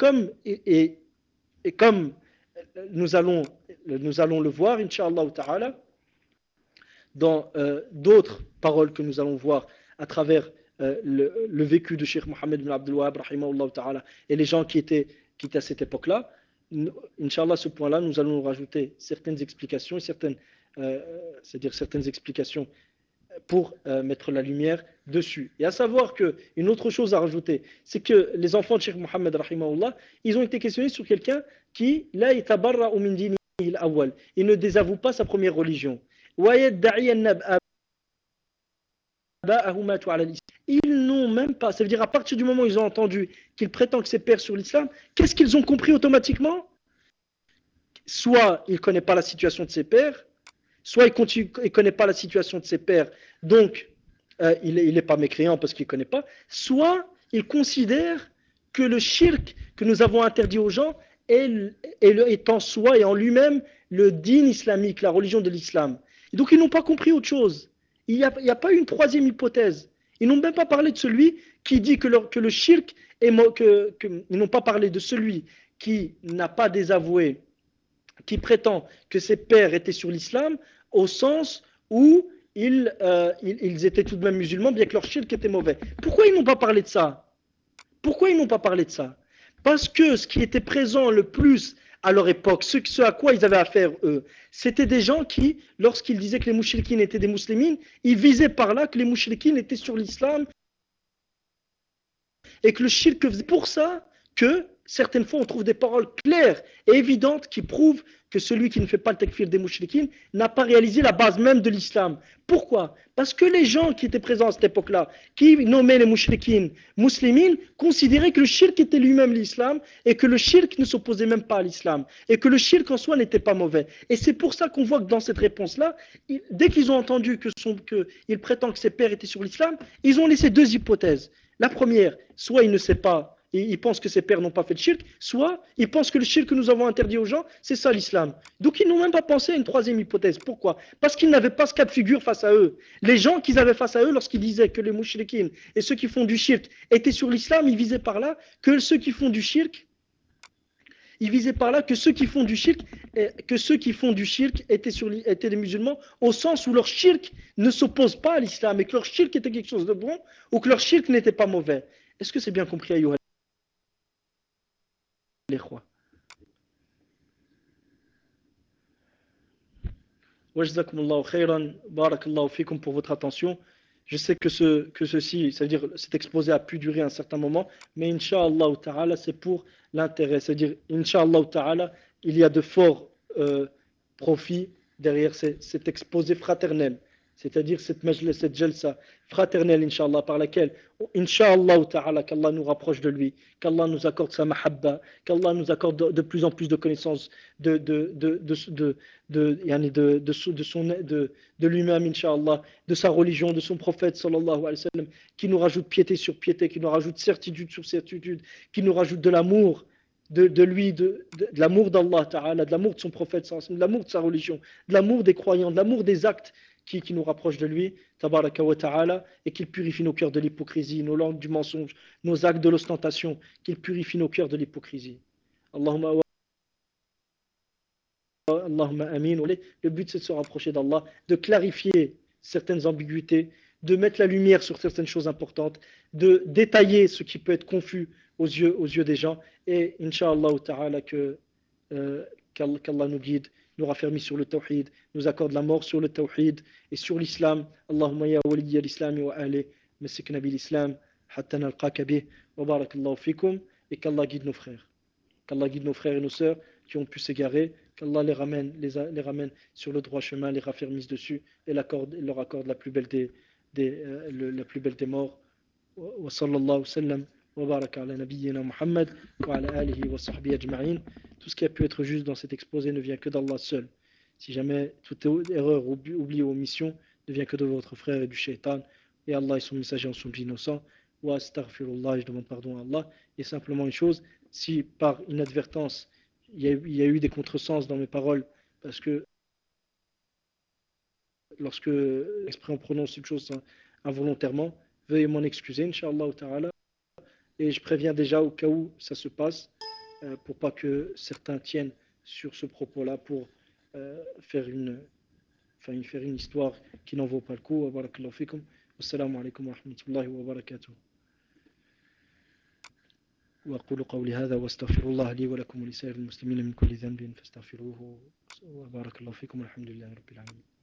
Et comme nous allons le voir, Inch'Allah ta'ala, dans d'autres paroles que nous allons voir à travers le vécu de Cheikh Mohammed bin Abdul Wahhab, rahimahullah ta'ala, et les gens qui étaient à cette époque-là, Inch'Allah, ce point-là, nous allons rajouter certaines explications, c'est-à-dire certaines explications pour mettre la lumière dessus. Et à savoir qu'une autre chose à rajouter, c'est que les enfants de Cheikh Mohammed, rahimahullah, ils ont été questionnés sur quelqu'un qui, là, il ne désavoue pas sa première religion. Ils n'ont même pas, ça veut dire à partir du moment où ils ont entendu qu'il prétend que c'est père sur l'islam, qu'est-ce qu'ils ont compris automatiquement? Soit il ne connaît pas la situation de ses pères, soit il ne connaît pas la situation de ses pères, donc il n'est pas mécréant parce qu'il ne connaît pas, soit il considère que le shirk que nous avons interdit aux gens est en soi et en lui-même le din islamique, la religion de l'islam. Et donc ils n'ont pas compris autre chose. Il n'y a pas une troisième hypothèse. Ils n'ont même pas parlé de celui qui dit que le shirk est ils n'ont pas parlé de celui qui n'a pas désavoué, qui prétend que ses pères étaient sur l'islam, au sens où ils étaient tout de même musulmans, bien que leur shirk était mauvais. Pourquoi ils n'ont pas parlé de ça? Pourquoi ils n'ont pas parlé de ça? Parce que ce qui était présent le plus à leur époque, ce à quoi ils avaient affaire, eux, c'était des gens qui, lorsqu'ils disaient que les mouchriquines étaient des musulmans, ils visaient par là que les mouchriquines étaient sur l'islam et que le shirk faisait pour ça que certaines fois on trouve des paroles claires et évidentes qui prouvent que celui qui ne fait pas le takfir des mouchriquines n'a pas réalisé la base même de l'islam. Pourquoi? Parce que les gens qui étaient présents à cette époque-là, qui nommaient les mouchriquines muslimines, considéraient que le shirk était lui-même l'islam et que le shirk ne s'opposait même pas à l'islam et que le shirk en soi n'était pas mauvais. Et c'est pour ça qu'on voit que dans cette réponse-là, dès qu'ils ont entendu qu'il prétend que ses pères étaient sur l'islam, ils ont laissé deux hypothèses. La première, soit il ne sait pas, et il pense que ses pères n'ont pas fait de shirk, soit il pense que le shirk que nous avons interdit aux gens, c'est ça l'islam. Donc ils n'ont même pas pensé à une troisième hypothèse. Pourquoi? Parce qu'ils n'avaient pas ce cas de figure face à eux. Les gens qu'ils avaient face à eux, lorsqu'ils disaient que les mouchriquines et ceux qui font du shirk étaient sur l'islam, ils visaient par là que ceux qui font du shirk, ils visaient par là que ceux qui font du shirk, étaient des musulmans, au sens où leur shirk ne s'oppose pas à l'islam et que leur shirk était quelque chose de bon ou que leur shirk n'était pas mauvais. Est-ce que c'est bien compris, Ayyuha l'ikhwa? Wajazakumullahu khairan, barakallahu fikum pour votre attention. Je sais que ceci, c'est-à-dire cet exposé a pu durer un certain moment, mais Inch'Allah ta'ala, c'est pour l'intérêt. C'est-à-dire, Inch'Allah ta'ala, il y a de forts profits derrière cet exposé fraternel. C'est-à-dire cette jalsa fraternelle, Inch'Allah, par laquelle, Inch'Allah ta'ala, qu'Allah nous rapproche de lui, qu'Allah nous accorde sa mahabba, qu'Allah nous accorde de plus en plus de connaissances de lui-même, Inch'Allah, de sa religion, de son prophète, sallallahu alayhi wa sallam, qui nous rajoute piété sur piété, qui nous rajoute certitude sur certitude, qui nous rajoute de l'amour de lui, de l'amour d'Allah Ta'ala, de l'amour de son prophète, de l'amour de sa religion, de l'amour des croyants, de l'amour des actes qui nous rapprochent de lui, tabaraka wa ta'ala, et qu'il purifie nos cœurs de l'hypocrisie, nos langues du mensonge, nos actes de l'ostentation, qu'il purifie nos cœurs de l'hypocrisie. Allahumma Allahumma amin. Le but c'est de se rapprocher d'Allah, de clarifier certaines ambiguïtés, de mettre la lumière sur certaines choses importantes, de détailler ce qui peut être confus aux yeux des gens. Et Inch'Allah ta'ala qu'Allah nous guide, nous raffermit sur le tawhid, nous accorde la mort sur le tawhid et sur l'islam. Allahumma ya waliya l'islam wa ali, massikna bil islam, hatta nalqaka bih, wa barakallahu fikum, et qu'Allah guide nos frères. Qu'Allah guide nos frères et nos sœurs qui ont pu s'égarer, qu'Allah les ramène sur le droit chemin, les raffermisse dessus et leur accorde la plus belle la plus belle des morts. Wa sallallahu sallam wa baraka ala nabiyyina Muhammad wa ala alihi wa sahbihi ajma'in. Tout ce qui a pu être juste dans cet exposé ne vient que d'Allah seul. Si jamais toute erreur, oubli ou omission ne vient que de votre frère et du shaitan, et Allah et son messager en sont innocents, wa astaghfirullah, je demande pardon à Allah, et simplement une chose, si par inadvertance il y a eu des contresens dans mes paroles, parce que lorsque exprès on prononce une chose involontairement, veuillez m'en excuser, Inch'Allah ta'ala, et je préviens déjà au cas où ça se passe, pour pas que certains tiennent sur ce propos-là pour faire faire une histoire qui n'en vaut pas le coup. Wa barakallahu fikum. Wassalamu alaikum wa rahmatullahi wa barakatuh. وأقول قولي هذا واستغفر الله لي ولكم ولسائر المسلمين من كل ذنب فاستغفروه وبارك الله فيكم والحمد لله رب العالمين.